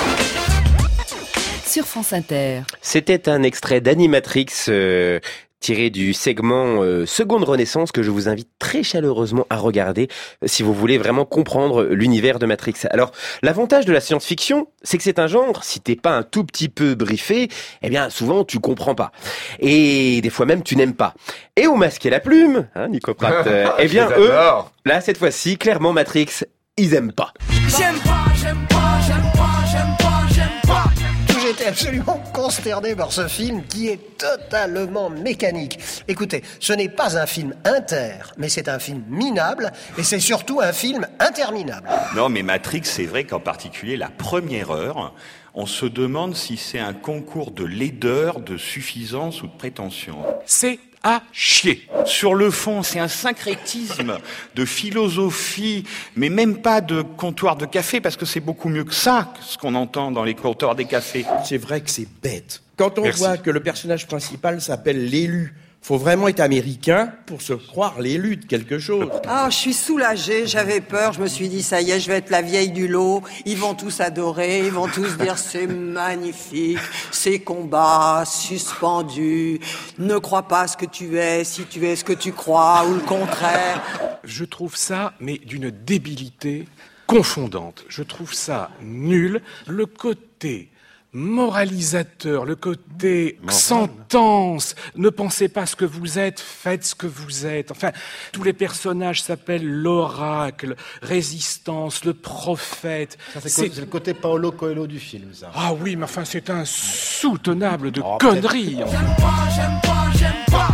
Sur France Inter. C'était un extrait d'Animatrix tiré du segment Seconde Renaissance que je vous invite très chaleureusement à regarder si vous voulez vraiment comprendre l'univers de Matrix. Alors, l'avantage de la science-fiction, c'est que c'est un genre, si t'es pas un tout petit peu briefé, eh bien souvent tu comprends pas. Et des fois même tu n'aimes pas. Et au Masque et la Plume, hein, Nico Pratt, eh bien eux, là cette fois-ci, clairement Matrix, ils aiment pas. J'aime pas, j'aime pas, j'aime pas, j'aime pas, j'aime pas. J'étais absolument consterné par ce film qui est totalement mécanique. Écoutez, ce n'est pas un film inter, mais c'est un film minable, et c'est surtout un film interminable. Non, mais Matrix, c'est vrai qu'en particulier la première heure, on se demande si c'est un concours de laideur, de suffisance ou de prétention. C'est à chier. Sur le fond, c'est un syncrétisme de philosophie, mais même pas de comptoir de café, parce que c'est beaucoup mieux que ça, ce qu'on entend dans les comptoirs des cafés. C'est vrai que c'est bête. Quand on voit que le personnage principal s'appelle l'élu, faut vraiment être américain pour se croire l'élu de quelque chose. Ah, je suis soulagée, j'avais peur, je me suis dit, ça y est, je vais être la vieille du lot, ils vont tous adorer, ils vont tous dire, c'est magnifique, ces combats suspendus, ne crois pas ce que tu es, si tu es ce que tu crois, ou le contraire. Je trouve ça, mais d'une débilité confondante. Je trouve ça nul. Le côté moralisateur, le côté sentence, ne pensez pas ce que vous êtes, faites ce que vous êtes. Enfin, tous les personnages s'appellent l'oracle, résistance, le prophète. Ça, c'est le côté Paolo Coelho du film, ça. Ah oui, mais enfin, c'est insoutenable de conneries. J'aime pas.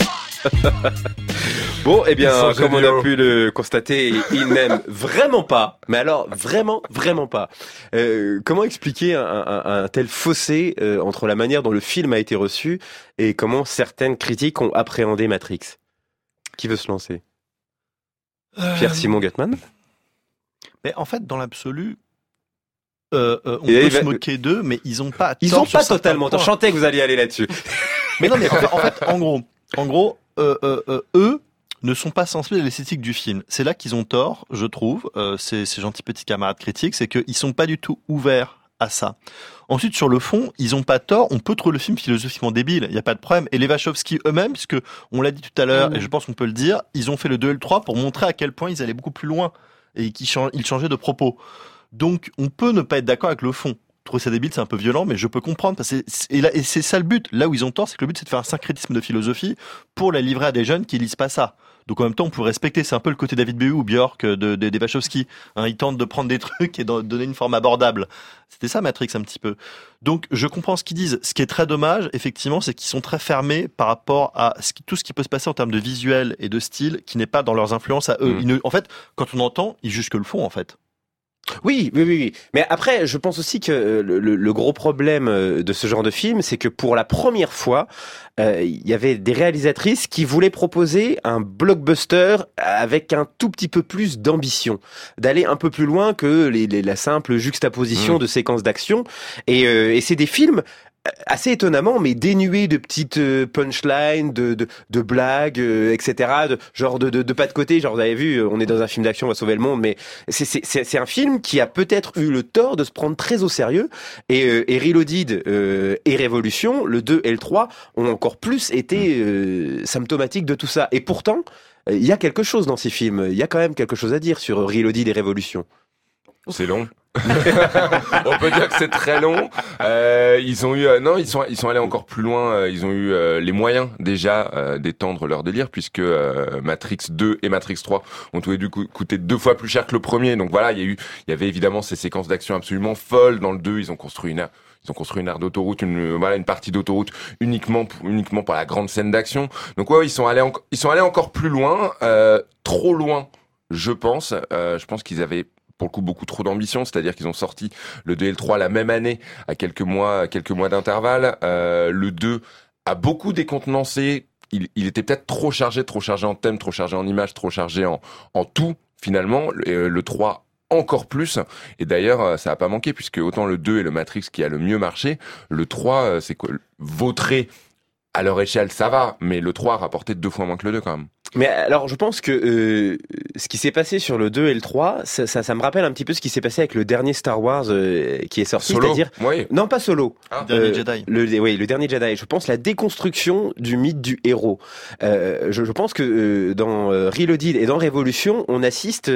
Bon, eh bien, comme on a pu le constater, il n'aime vraiment pas. Mais alors, vraiment pas. Comment expliquer un tel fossé entre la manière dont le film a été reçu et comment certaines critiques ont appréhendé Matrix? Qui veut se lancer? Pierre-Simon Gutmann? Mais en fait, dans l'absolu, on peut se moquer d'eux, mais ils ont pas. Ils ont pas totalement. Je chantais que vous alliez aller là-dessus. Mais non, mais en fait, en gros, eux ne sont pas sensibles à l'esthétique du film. C'est là qu'ils ont tort, je trouve. Ces gentils petits camarades critiques, c'est qu'ils sont pas du tout ouverts à ça. Ensuite, sur le fond, ils ont pas tort. On peut trouver le film philosophiquement débile. Il n'y a pas de problème. Et les Wachowski eux-mêmes, puisque on l'a dit tout à l'heure, et je pense qu'on peut le dire, ils ont fait le 2 et le 3 pour montrer à quel point ils allaient beaucoup plus loin et qu'ils changeaient de propos. Donc, on peut ne pas être d'accord avec le fond. Trouver ça débile, c'est un peu violent, mais je peux comprendre. Et c'est ça le but. Là où ils ont tort, c'est que le but, c'est de faire un syncrétisme de philosophie pour la livrer à des jeunes qui lisent pas ça. Donc en même temps, on peut respecter. C'est un peu le côté David Bowie ou Björk des Wachowski. Ils tentent de prendre des trucs et de donner une forme abordable. C'était ça Matrix un petit peu. Donc je comprends ce qu'ils disent. Ce qui est très dommage, effectivement, c'est qu'ils sont très fermés par rapport à tout ce qui peut se passer en termes de visuel et de style, qui n'est pas dans leurs influences à eux. En fait, quand on entend, ils jugent que le fond, en fait. Oui. Mais après, je pense aussi que le gros problème de ce genre de film, c'est que pour la première fois, il y avait des réalisatrices qui voulaient proposer un blockbuster avec un tout petit peu plus d'ambition, d'aller un peu plus loin que la simple juxtaposition de séquences d'action. Et c'est des films assez étonnamment, mais dénué de petites punchlines, de blagues, etc. De pas de côté. Genre, vous avez vu, on est dans un film d'action, on va sauver le monde, mais c'est un film qui a peut-être eu le tort de se prendre très au sérieux. Et Reloaded et Révolution, le 2 et le 3, ont encore plus été symptomatiques de tout ça. Et pourtant, il y a quelque chose dans ces films. Il y a quand même quelque chose à dire sur Reloaded et Révolution. C'est long. On peut dire que c'est très long. Ils sont allés encore plus loin. Ils ont eu les moyens déjà d'étendre leur délire, puisque Matrix 2 et Matrix 3 ont tous les deux coûté 2 fois plus cher que le premier. Donc voilà, il y avait évidemment ces séquences d'action absolument folles. Dans le 2, ils ont construit une aire d'autoroute, une partie d'autoroute uniquement pour la grande scène d'action. Donc ouais, ils sont allés encore plus loin, trop loin, je pense. Je pense qu'ils avaient pour le coup beaucoup trop d'ambition, c'est-à-dire qu'ils ont sorti le 2 et le 3 la même année, à quelques mois d'intervalle. Le 2 a beaucoup décontenancé. Il était peut-être trop chargé en thème, trop chargé en images, trop chargé en tout, finalement. Le 3 encore plus. Et d'ailleurs, ça a pas manqué, puisque autant le 2 est le Matrix qui a le mieux marché, le 3, c'est quoi, vautré à leur échelle, ça va, mais le 3 a rapporté 2 fois moins que le 2 quand même. Mais alors, je pense que ce qui s'est passé sur le 2 et le 3, ça me rappelle un petit peu ce qui s'est passé avec le dernier Star Wars qui est sorti, Solo, c'est-à-dire oui. Non, pas Solo. Le dernier Jedi. Le dernier Jedi. Je pense la déconstruction du mythe du héros. Je pense que dans Reloaded et dans Révolution, on assiste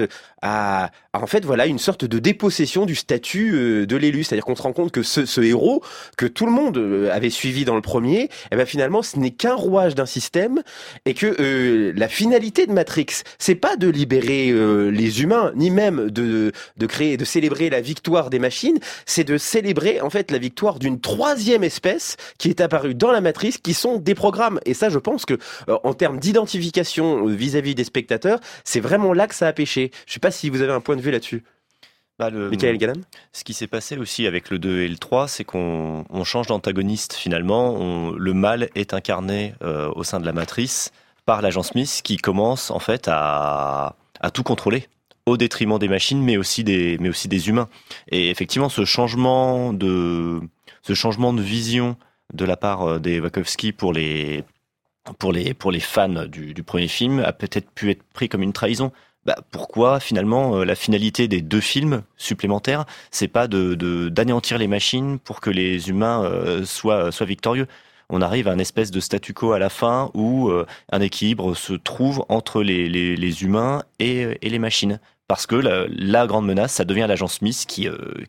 à en fait voilà une sorte de dépossession du statut de l'élu, c'est-à-dire qu'on se rend compte que ce héros que tout le monde avait suivi dans le premier, eh ben finalement ce n'est qu'un rouage d'un système, et que la finalité de Matrix, c'est pas de libérer les humains, ni même de célébrer la victoire des machines, c'est de célébrer en fait la victoire d'une troisième espèce qui est apparue dans la matrice, qui sont des programmes. Et ça, je pense que en termes d'identification vis-à-vis des spectateurs, c'est vraiment là que ça a pêché. Je sais pas si vous avez un point de vue là-dessus. Michael Galan. Ce qui s'est passé aussi avec le 2 et le 3, c'est qu'on change d'antagoniste finalement. Le mal est incarné au sein de la matrice par l'agent Smith, qui commence en fait à tout contrôler au détriment des machines, mais aussi des humains. Et effectivement, ce changement de vision de la part des Wachowski pour les fans du premier film a peut-être pu être pris comme une trahison. Pourquoi finalement la finalité des 2 films supplémentaires, c'est pas d'anéantir les machines pour que les humains soient victorieux. On arrive à un espèce de statu quo à la fin où un équilibre se trouve entre les humains et les machines. Parce que la grande menace, ça devient l'agent Smith qui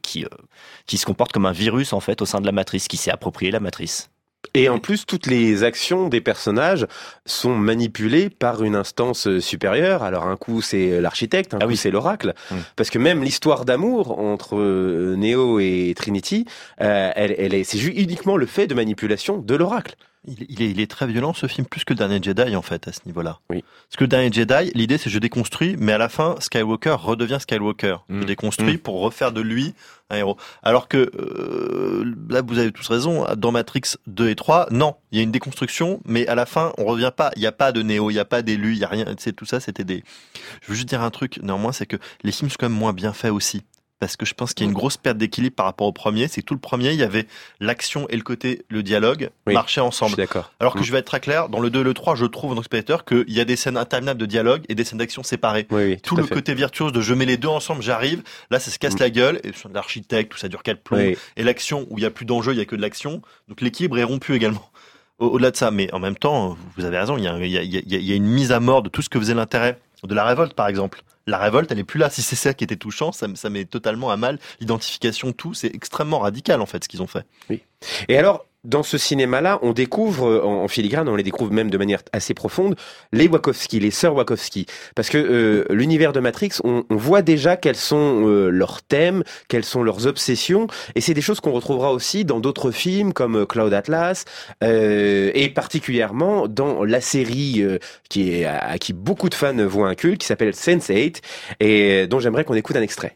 se comporte comme un virus en fait au sein de la matrice, qui s'est approprié la matrice. Et en plus, toutes les actions des personnages sont manipulées par une instance supérieure. Alors un coup c'est l'architecte, un coup c'est l'oracle. Parce que même l'histoire d'amour entre Neo et Trinity, c'est uniquement le fait de manipulation de l'oracle. Il est très violent ce film, plus que le dernier Jedi en fait à ce niveau-là. Oui. Parce que le dernier Jedi, l'idée c'est je déconstruis, mais à la fin Skywalker redevient Skywalker. Je déconstruis pour refaire de lui un héros. Alors que là vous avez tous raison, dans Matrix 2 et 3, non, il y a une déconstruction, mais à la fin on revient pas. Il y a pas de Neo, il y a pas d'élu, il y a rien. C'est tout ça, c'était des. Je veux juste dire un truc. Néanmoins, c'est que les films sont quand même moins bien faits aussi. parce que je pense qu'il y a une grosse perte d'équilibre par rapport au premier. C'est que tout le premier, il y avait l'action et le dialogue marchaient ensemble. Je suis d'accord. Alors que je vais être très clair, dans le 2 et le 3, je trouve en tant que spectateur qu'il y a des scènes interminables de dialogue et des scènes d'action séparées. Tout le côté virtuose de je mets les deux ensemble, j'arrive, là ça se casse la gueule, et l'architecte, tout ça dure 4 plombs, et l'action où il y a plus d'enjeu, il y a que de l'action. Donc l'équilibre est rompu également. Au-delà de ça, mais en même temps, vous avez raison, il y a une mise à mort de tout ce que faisait l'intérêt de la révolte, par exemple. La révolte, elle est plus là. Si c'est ça qui était touchant, ça met totalement à mal l'identification, tout. C'est extrêmement radical, en fait, ce qu'ils ont fait. Oui. Et alors, dans ce cinéma-là, on découvre en filigrane, on les découvre même de manière assez profonde, les Wachowski, les sœurs Wachowski. Parce que l'univers de Matrix, on voit déjà quels sont leurs thèmes, quelles sont leurs obsessions, et c'est des choses qu'on retrouvera aussi dans d'autres films comme Cloud Atlas, et particulièrement dans la série à qui beaucoup de fans voient un culte, qui s'appelle Sense8, et dont j'aimerais qu'on écoute un extrait.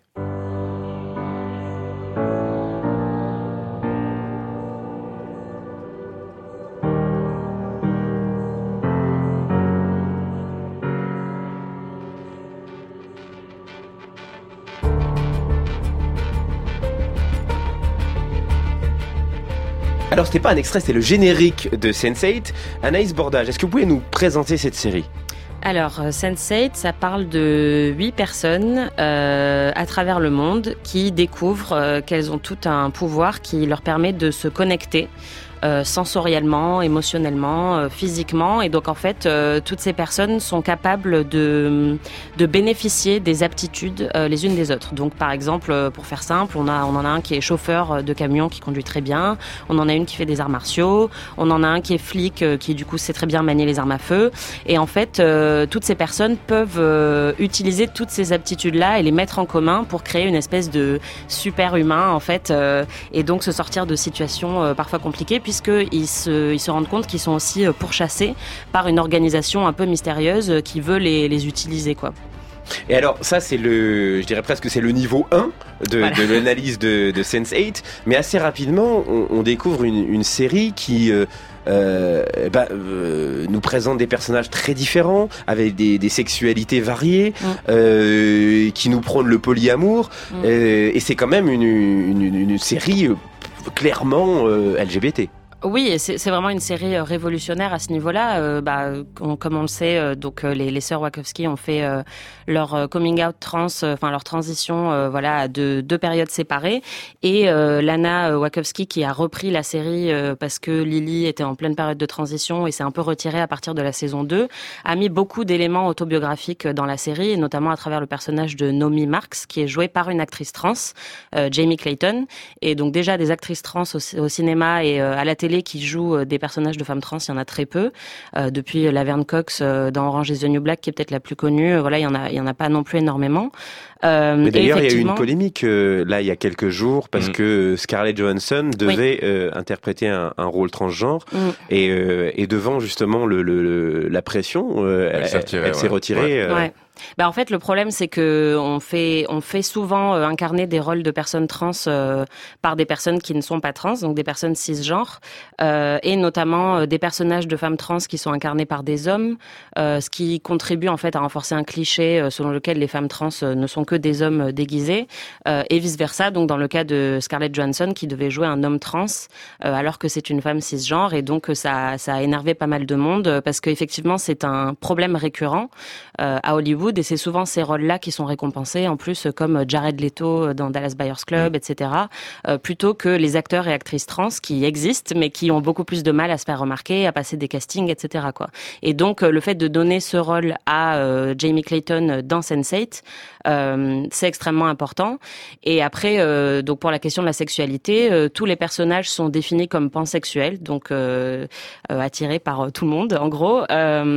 Alors, c'était pas un extrait, c'était le générique de Sense8. Anaïs Bordage, est-ce que vous pouvez nous présenter cette série ? Alors, Sense8, ça parle de 8 personnes à travers le monde qui découvrent qu'elles ont tout un pouvoir qui leur permet de se connecter sensoriellement, émotionnellement, physiquement. Et donc, en fait, toutes ces personnes sont capables de bénéficier des aptitudes les unes des autres. Donc, par exemple, pour faire simple, on en a un qui est chauffeur de camion qui conduit très bien. On en a une qui fait des arts martiaux. On en a un qui est flic qui, du coup, sait très bien manier les armes à feu. Et en fait, toutes ces personnes peuvent utiliser toutes ces aptitudes-là et les mettre en commun pour créer une espèce de super humain, en fait, et donc se sortir de situations parfois compliquées, puisqu'ils se rendent compte qu'ils sont aussi pourchassés par une organisation un peu mystérieuse qui veut les utiliser, quoi. Et alors, ça, je dirais presque c'est le niveau 1 de l'analyse de Sense8, mais assez rapidement, on découvre une série qui nous présente des personnages très différents, avec des sexualités variées, qui nous prônent le polyamour, et c'est quand même une série clairement LGBT. Oui, c'est vraiment une série révolutionnaire à ce niveau-là. Comme on le sait, donc les sœurs Wachowski ont fait leur coming out trans, enfin leur transition, à deux périodes séparées. Et Lana Wachowski, qui a repris la série parce que Lily était en pleine période de transition et s'est un peu retirée à partir de la saison 2, a mis beaucoup d'éléments autobiographiques dans la série, et notamment à travers le personnage de Naomi Marks, qui est jouée par une actrice trans, Jamie Clayton. Et donc déjà des actrices trans au cinéma et à la télé qui jouent des personnages de femmes trans, il y en a très peu. Depuis Laverne Cox dans Orange is the New Black, qui est peut-être la plus connue, il y en a pas non plus énormément. Mais d'ailleurs, il y a eu une polémique là il y a quelques jours parce que Scarlett Johansson devait interpréter un rôle transgenre et devant justement la pression, elle s'est retirée. Ouais. En fait, le problème, c'est que on fait souvent incarner des rôles de personnes trans par des personnes qui ne sont pas trans, donc des personnes cisgenres, et notamment des personnages de femmes trans qui sont incarnés par des hommes, ce qui contribue en fait à renforcer un cliché selon lequel les femmes trans ne sont que des hommes déguisés, et vice versa. Donc dans le cas de Scarlett Johansson qui devait jouer un homme trans alors que c'est une femme cisgenre, et donc ça a énervé pas mal de monde parce qu'effectivement c'est un problème récurrent à Hollywood. Et c'est souvent ces rôles-là qui sont récompensés, en plus comme Jared Leto dans Dallas Buyers Club, etc., plutôt que les acteurs et actrices trans qui existent, mais qui ont beaucoup plus de mal à se faire remarquer, à passer des castings, etc., quoi. Et donc, le fait de donner ce rôle à Jamie Clayton dans Sense8, c'est extrêmement important. Et après, donc pour la question de la sexualité, tous les personnages sont définis comme pansexuels, donc attirés par tout le monde, en gros.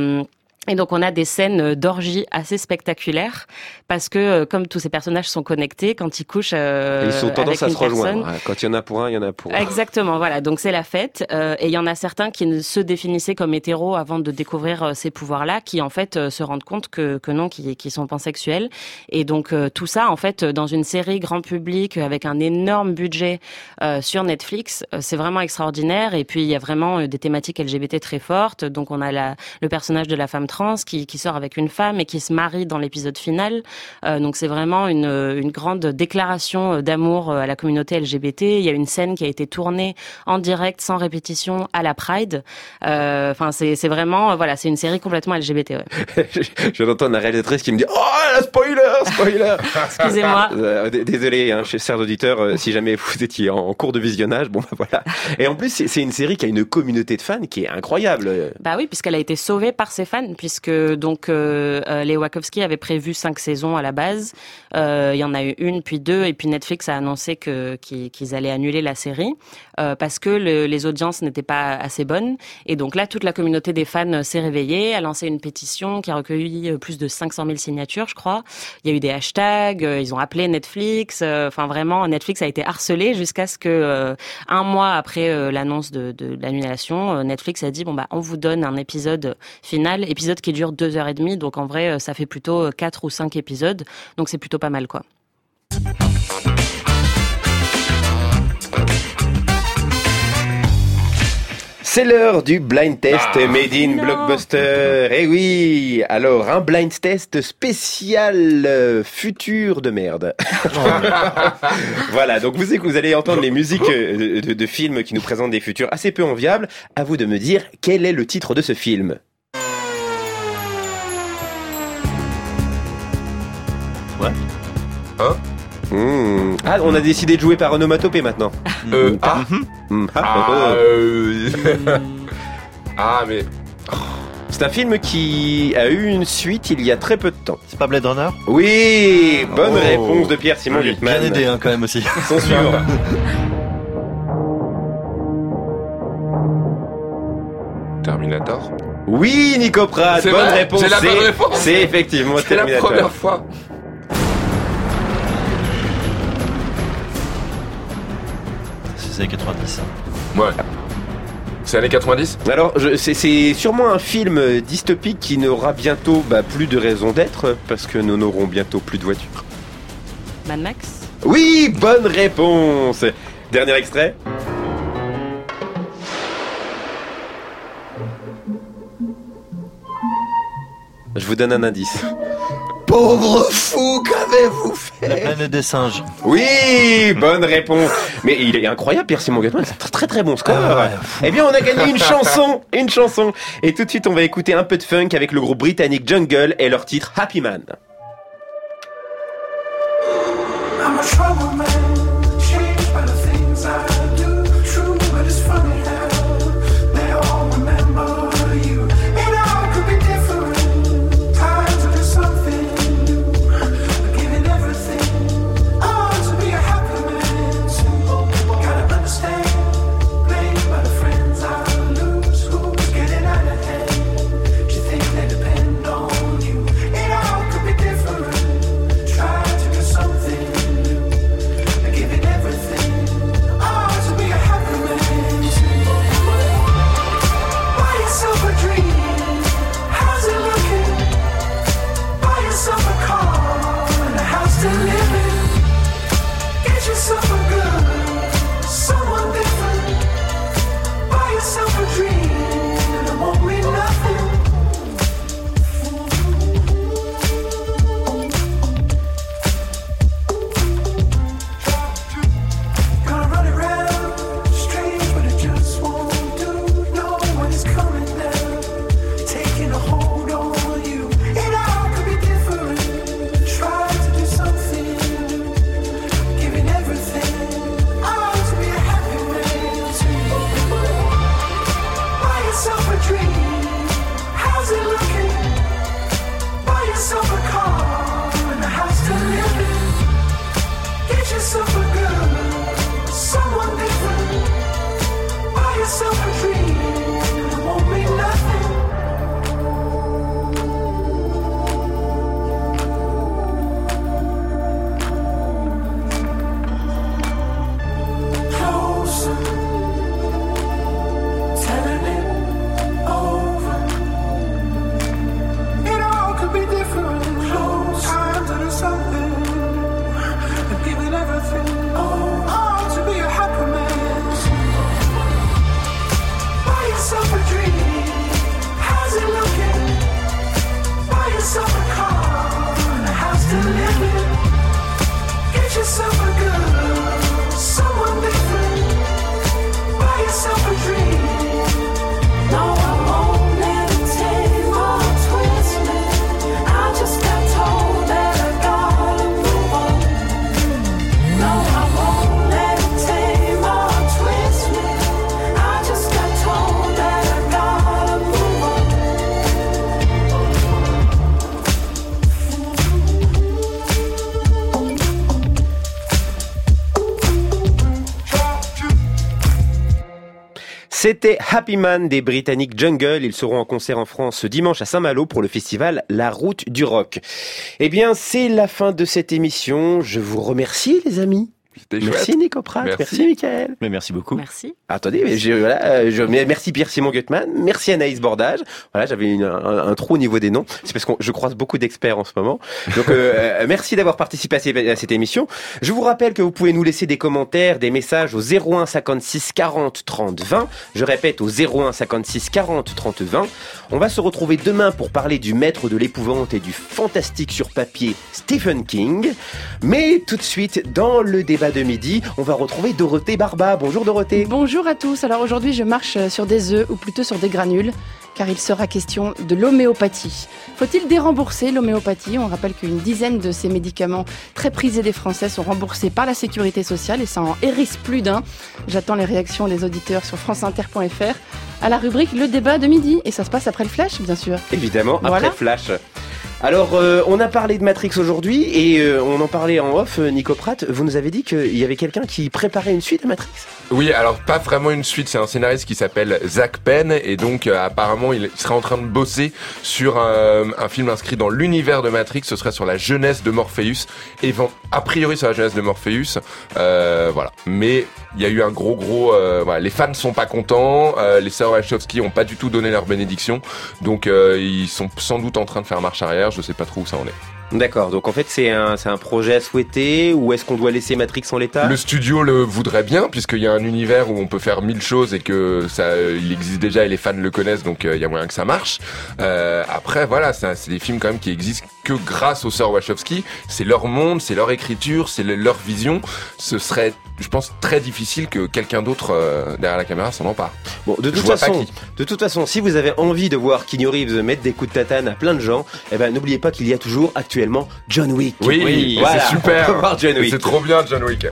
Et donc on a des scènes d'orgie assez spectaculaires parce que comme tous ces personnages sont connectés, quand ils couchent ils ont tendance à se rejoindre. Personne, quand il y en a pour un, il y en a pour un. Exactement, voilà. Donc c'est la fête. Et il y en a certains qui ne se définissaient comme hétéros avant de découvrir ces pouvoirs-là, qui en fait se rendent compte que non, qui sont pansexuels. Et donc tout ça, en fait, dans une série grand public avec un énorme budget sur Netflix, c'est vraiment extraordinaire. Et puis il y a vraiment des thématiques LGBT très fortes. Donc on a le personnage de la femme trans trans qui sort avec une femme et qui se marie dans l'épisode final. Donc c'est vraiment une grande déclaration d'amour à la communauté LGBT. Il y a une scène qui a été tournée en direct sans répétition à la Pride. Enfin c'est vraiment voilà, c'est une série complètement LGBT. Ouais. Je viens d'entendre la réalisatrice qui me dit « Oh, la spoiler !» Excusez-moi. Désolé, chers auditeurs, si jamais vous étiez en cours de visionnage, bon bah voilà. Et en plus, c'est une série qui a une communauté de fans qui est incroyable. Bah oui, puisqu'elle a été sauvée par ses fans, puisque donc les Wachowski avaient prévu 5 saisons à la base. Il y en a eu 1, puis 2, et puis Netflix a annoncé qu'ils allaient annuler la série parce que les audiences n'étaient pas assez bonnes. Et donc là, toute la communauté des fans s'est réveillée, a lancé une pétition qui a recueilli plus de 500 000 signatures, je crois. Il y a eu des hashtags, ils ont appelé Netflix. Enfin vraiment, Netflix a été harcelé jusqu'à ce que un mois après l'annonce de l'annulation, Netflix a dit bon bah on vous donne un épisode final, épisode qui dure 2h30. Donc en vrai, ça fait plutôt 4 ou 5 épisodes. Donc c'est plutôt pas mal quoi. C'est l'heure du blind test made in Blockbuster. Eh oui, alors un blind test spécial futur de merde. Voilà, donc vous allez entendre les musiques de films qui nous présentent des futurs assez peu enviables. À vous de me dire quel est le titre de ce film. Ouais. Hein? Ah, on a décidé de jouer par onomatopée maintenant. Mais... C'est un film qui a eu une suite il y a très peu de temps. C'est pas Blade Runner? Oui, bonne réponse de Pierre-Simon Wittmann. Bien aidé quand même aussi. Son suivant. Terminator. Oui, Nico Pratt, bonne réponse. C'est la bonne réponse. C'est effectivement Terminator. C'est la première fois. C'est années 90. Ouais. C'est années 90 ? Alors, c'est sûrement un film dystopique qui n'aura bientôt plus de raison d'être, parce que nous n'aurons bientôt plus de voitures. Mad Max ? Oui, bonne réponse. Dernier extrait. Je vous donne un indice. Pauvre fou, qu'avez-vous fait ? La planète des singes. Oui, bonne réponse. Mais il est incroyable, Pierre-Simon Wittmann, c'est un très très bon score. Eh bien, on a gagné une chanson. Et tout de suite, on va écouter un peu de funk avec le groupe britannique Jungle et leur titre Happy Man. I'm a trouble man, changed by the things I do. True, but it's funny how they all remember you. It all could be different. Time to do something new. Giving everything. I want to be a happy man too. Gotta understand. Blamed by the friends I lose. Who's getting out of hand? Do you think they depend on you? It all could be different. Try to do something. C'était Happy Man des Britanniques Jungle. Ils seront en concert en France ce dimanche à Saint-Malo pour le festival La Route du Rock. Eh bien, c'est la fin de cette émission. Je vous remercie, les amis. Merci Nico Pratt, merci Mickaël. Mais merci beaucoup. Merci. Attendez, mais merci Pierre-Simon Guttmann, merci Anaïs Bordage. Voilà, j'avais un trou au niveau des noms. C'est parce que je croise beaucoup d'experts en ce moment. Donc merci d'avoir participé à cette émission. Je vous rappelle que vous pouvez nous laisser des commentaires, des messages au 01 56 40 30 20. Je répète au 01 56 40 30 20. On va se retrouver demain pour parler du maître de l'épouvante et du fantastique sur papier Stephen King. Mais tout de suite, dans le débat de midi, on va retrouver Dorothée Barba. Bonjour Dorothée. Bonjour à tous. Alors aujourd'hui, je marche sur des œufs, ou plutôt sur des granules, car il sera question de l'homéopathie. Faut-il dérembourser l'homéopathie ? On rappelle qu'une dizaine de ces médicaments très prisés des Français sont remboursés par la Sécurité sociale et ça en hérisse plus d'un. J'attends les réactions des auditeurs sur franceinter.fr à la rubrique Le débat de midi. Et ça se passe après le flash, bien sûr. Évidemment, après voilà. le flash. Alors, on a parlé de Matrix aujourd'hui et on en parlait en off. Nico Pratt, vous nous avez dit qu'il y avait quelqu'un qui préparait une suite à Matrix. Oui, alors pas vraiment une suite, c'est un scénariste qui s'appelle Zach Penn et donc apparemment il serait en train de bosser sur un film inscrit dans l'univers de Matrix. Ce serait sur la jeunesse de Morpheus et a priori sur la jeunesse de Morpheus. Voilà, mais il y a eu un gros voilà, les fans sont pas contents, les sœurs Wachowski ont pas du tout donné leur bénédiction, donc ils sont sans doute en train de faire marche arrière. Je sais pas trop où ça en est. D'accord, donc en fait c'est un projet à souhaiter ou est-ce qu'on doit laisser Matrix en l'état ? Le studio le voudrait bien puisqu'il y a un univers où on peut faire 1000 choses et que il existe déjà et les fans le connaissent, donc il y a moyen que ça marche. Après voilà, c'est des films quand même qui existent que grâce aux sœurs Wachowski. C'est leur monde, c'est leur écriture, c'est leur vision. Ce serait, je pense, très difficile que quelqu'un d'autre derrière la caméra s'en empare. Bon, de toute façon, si vous avez envie de voir Keanu Reeves mettre des coups de tatane à plein de gens, eh ben n'oubliez pas qu'il y a toujours actuellement John Wick. Oui, voilà, c'est super. on peut voir John Wick. C'est trop bien John Wick.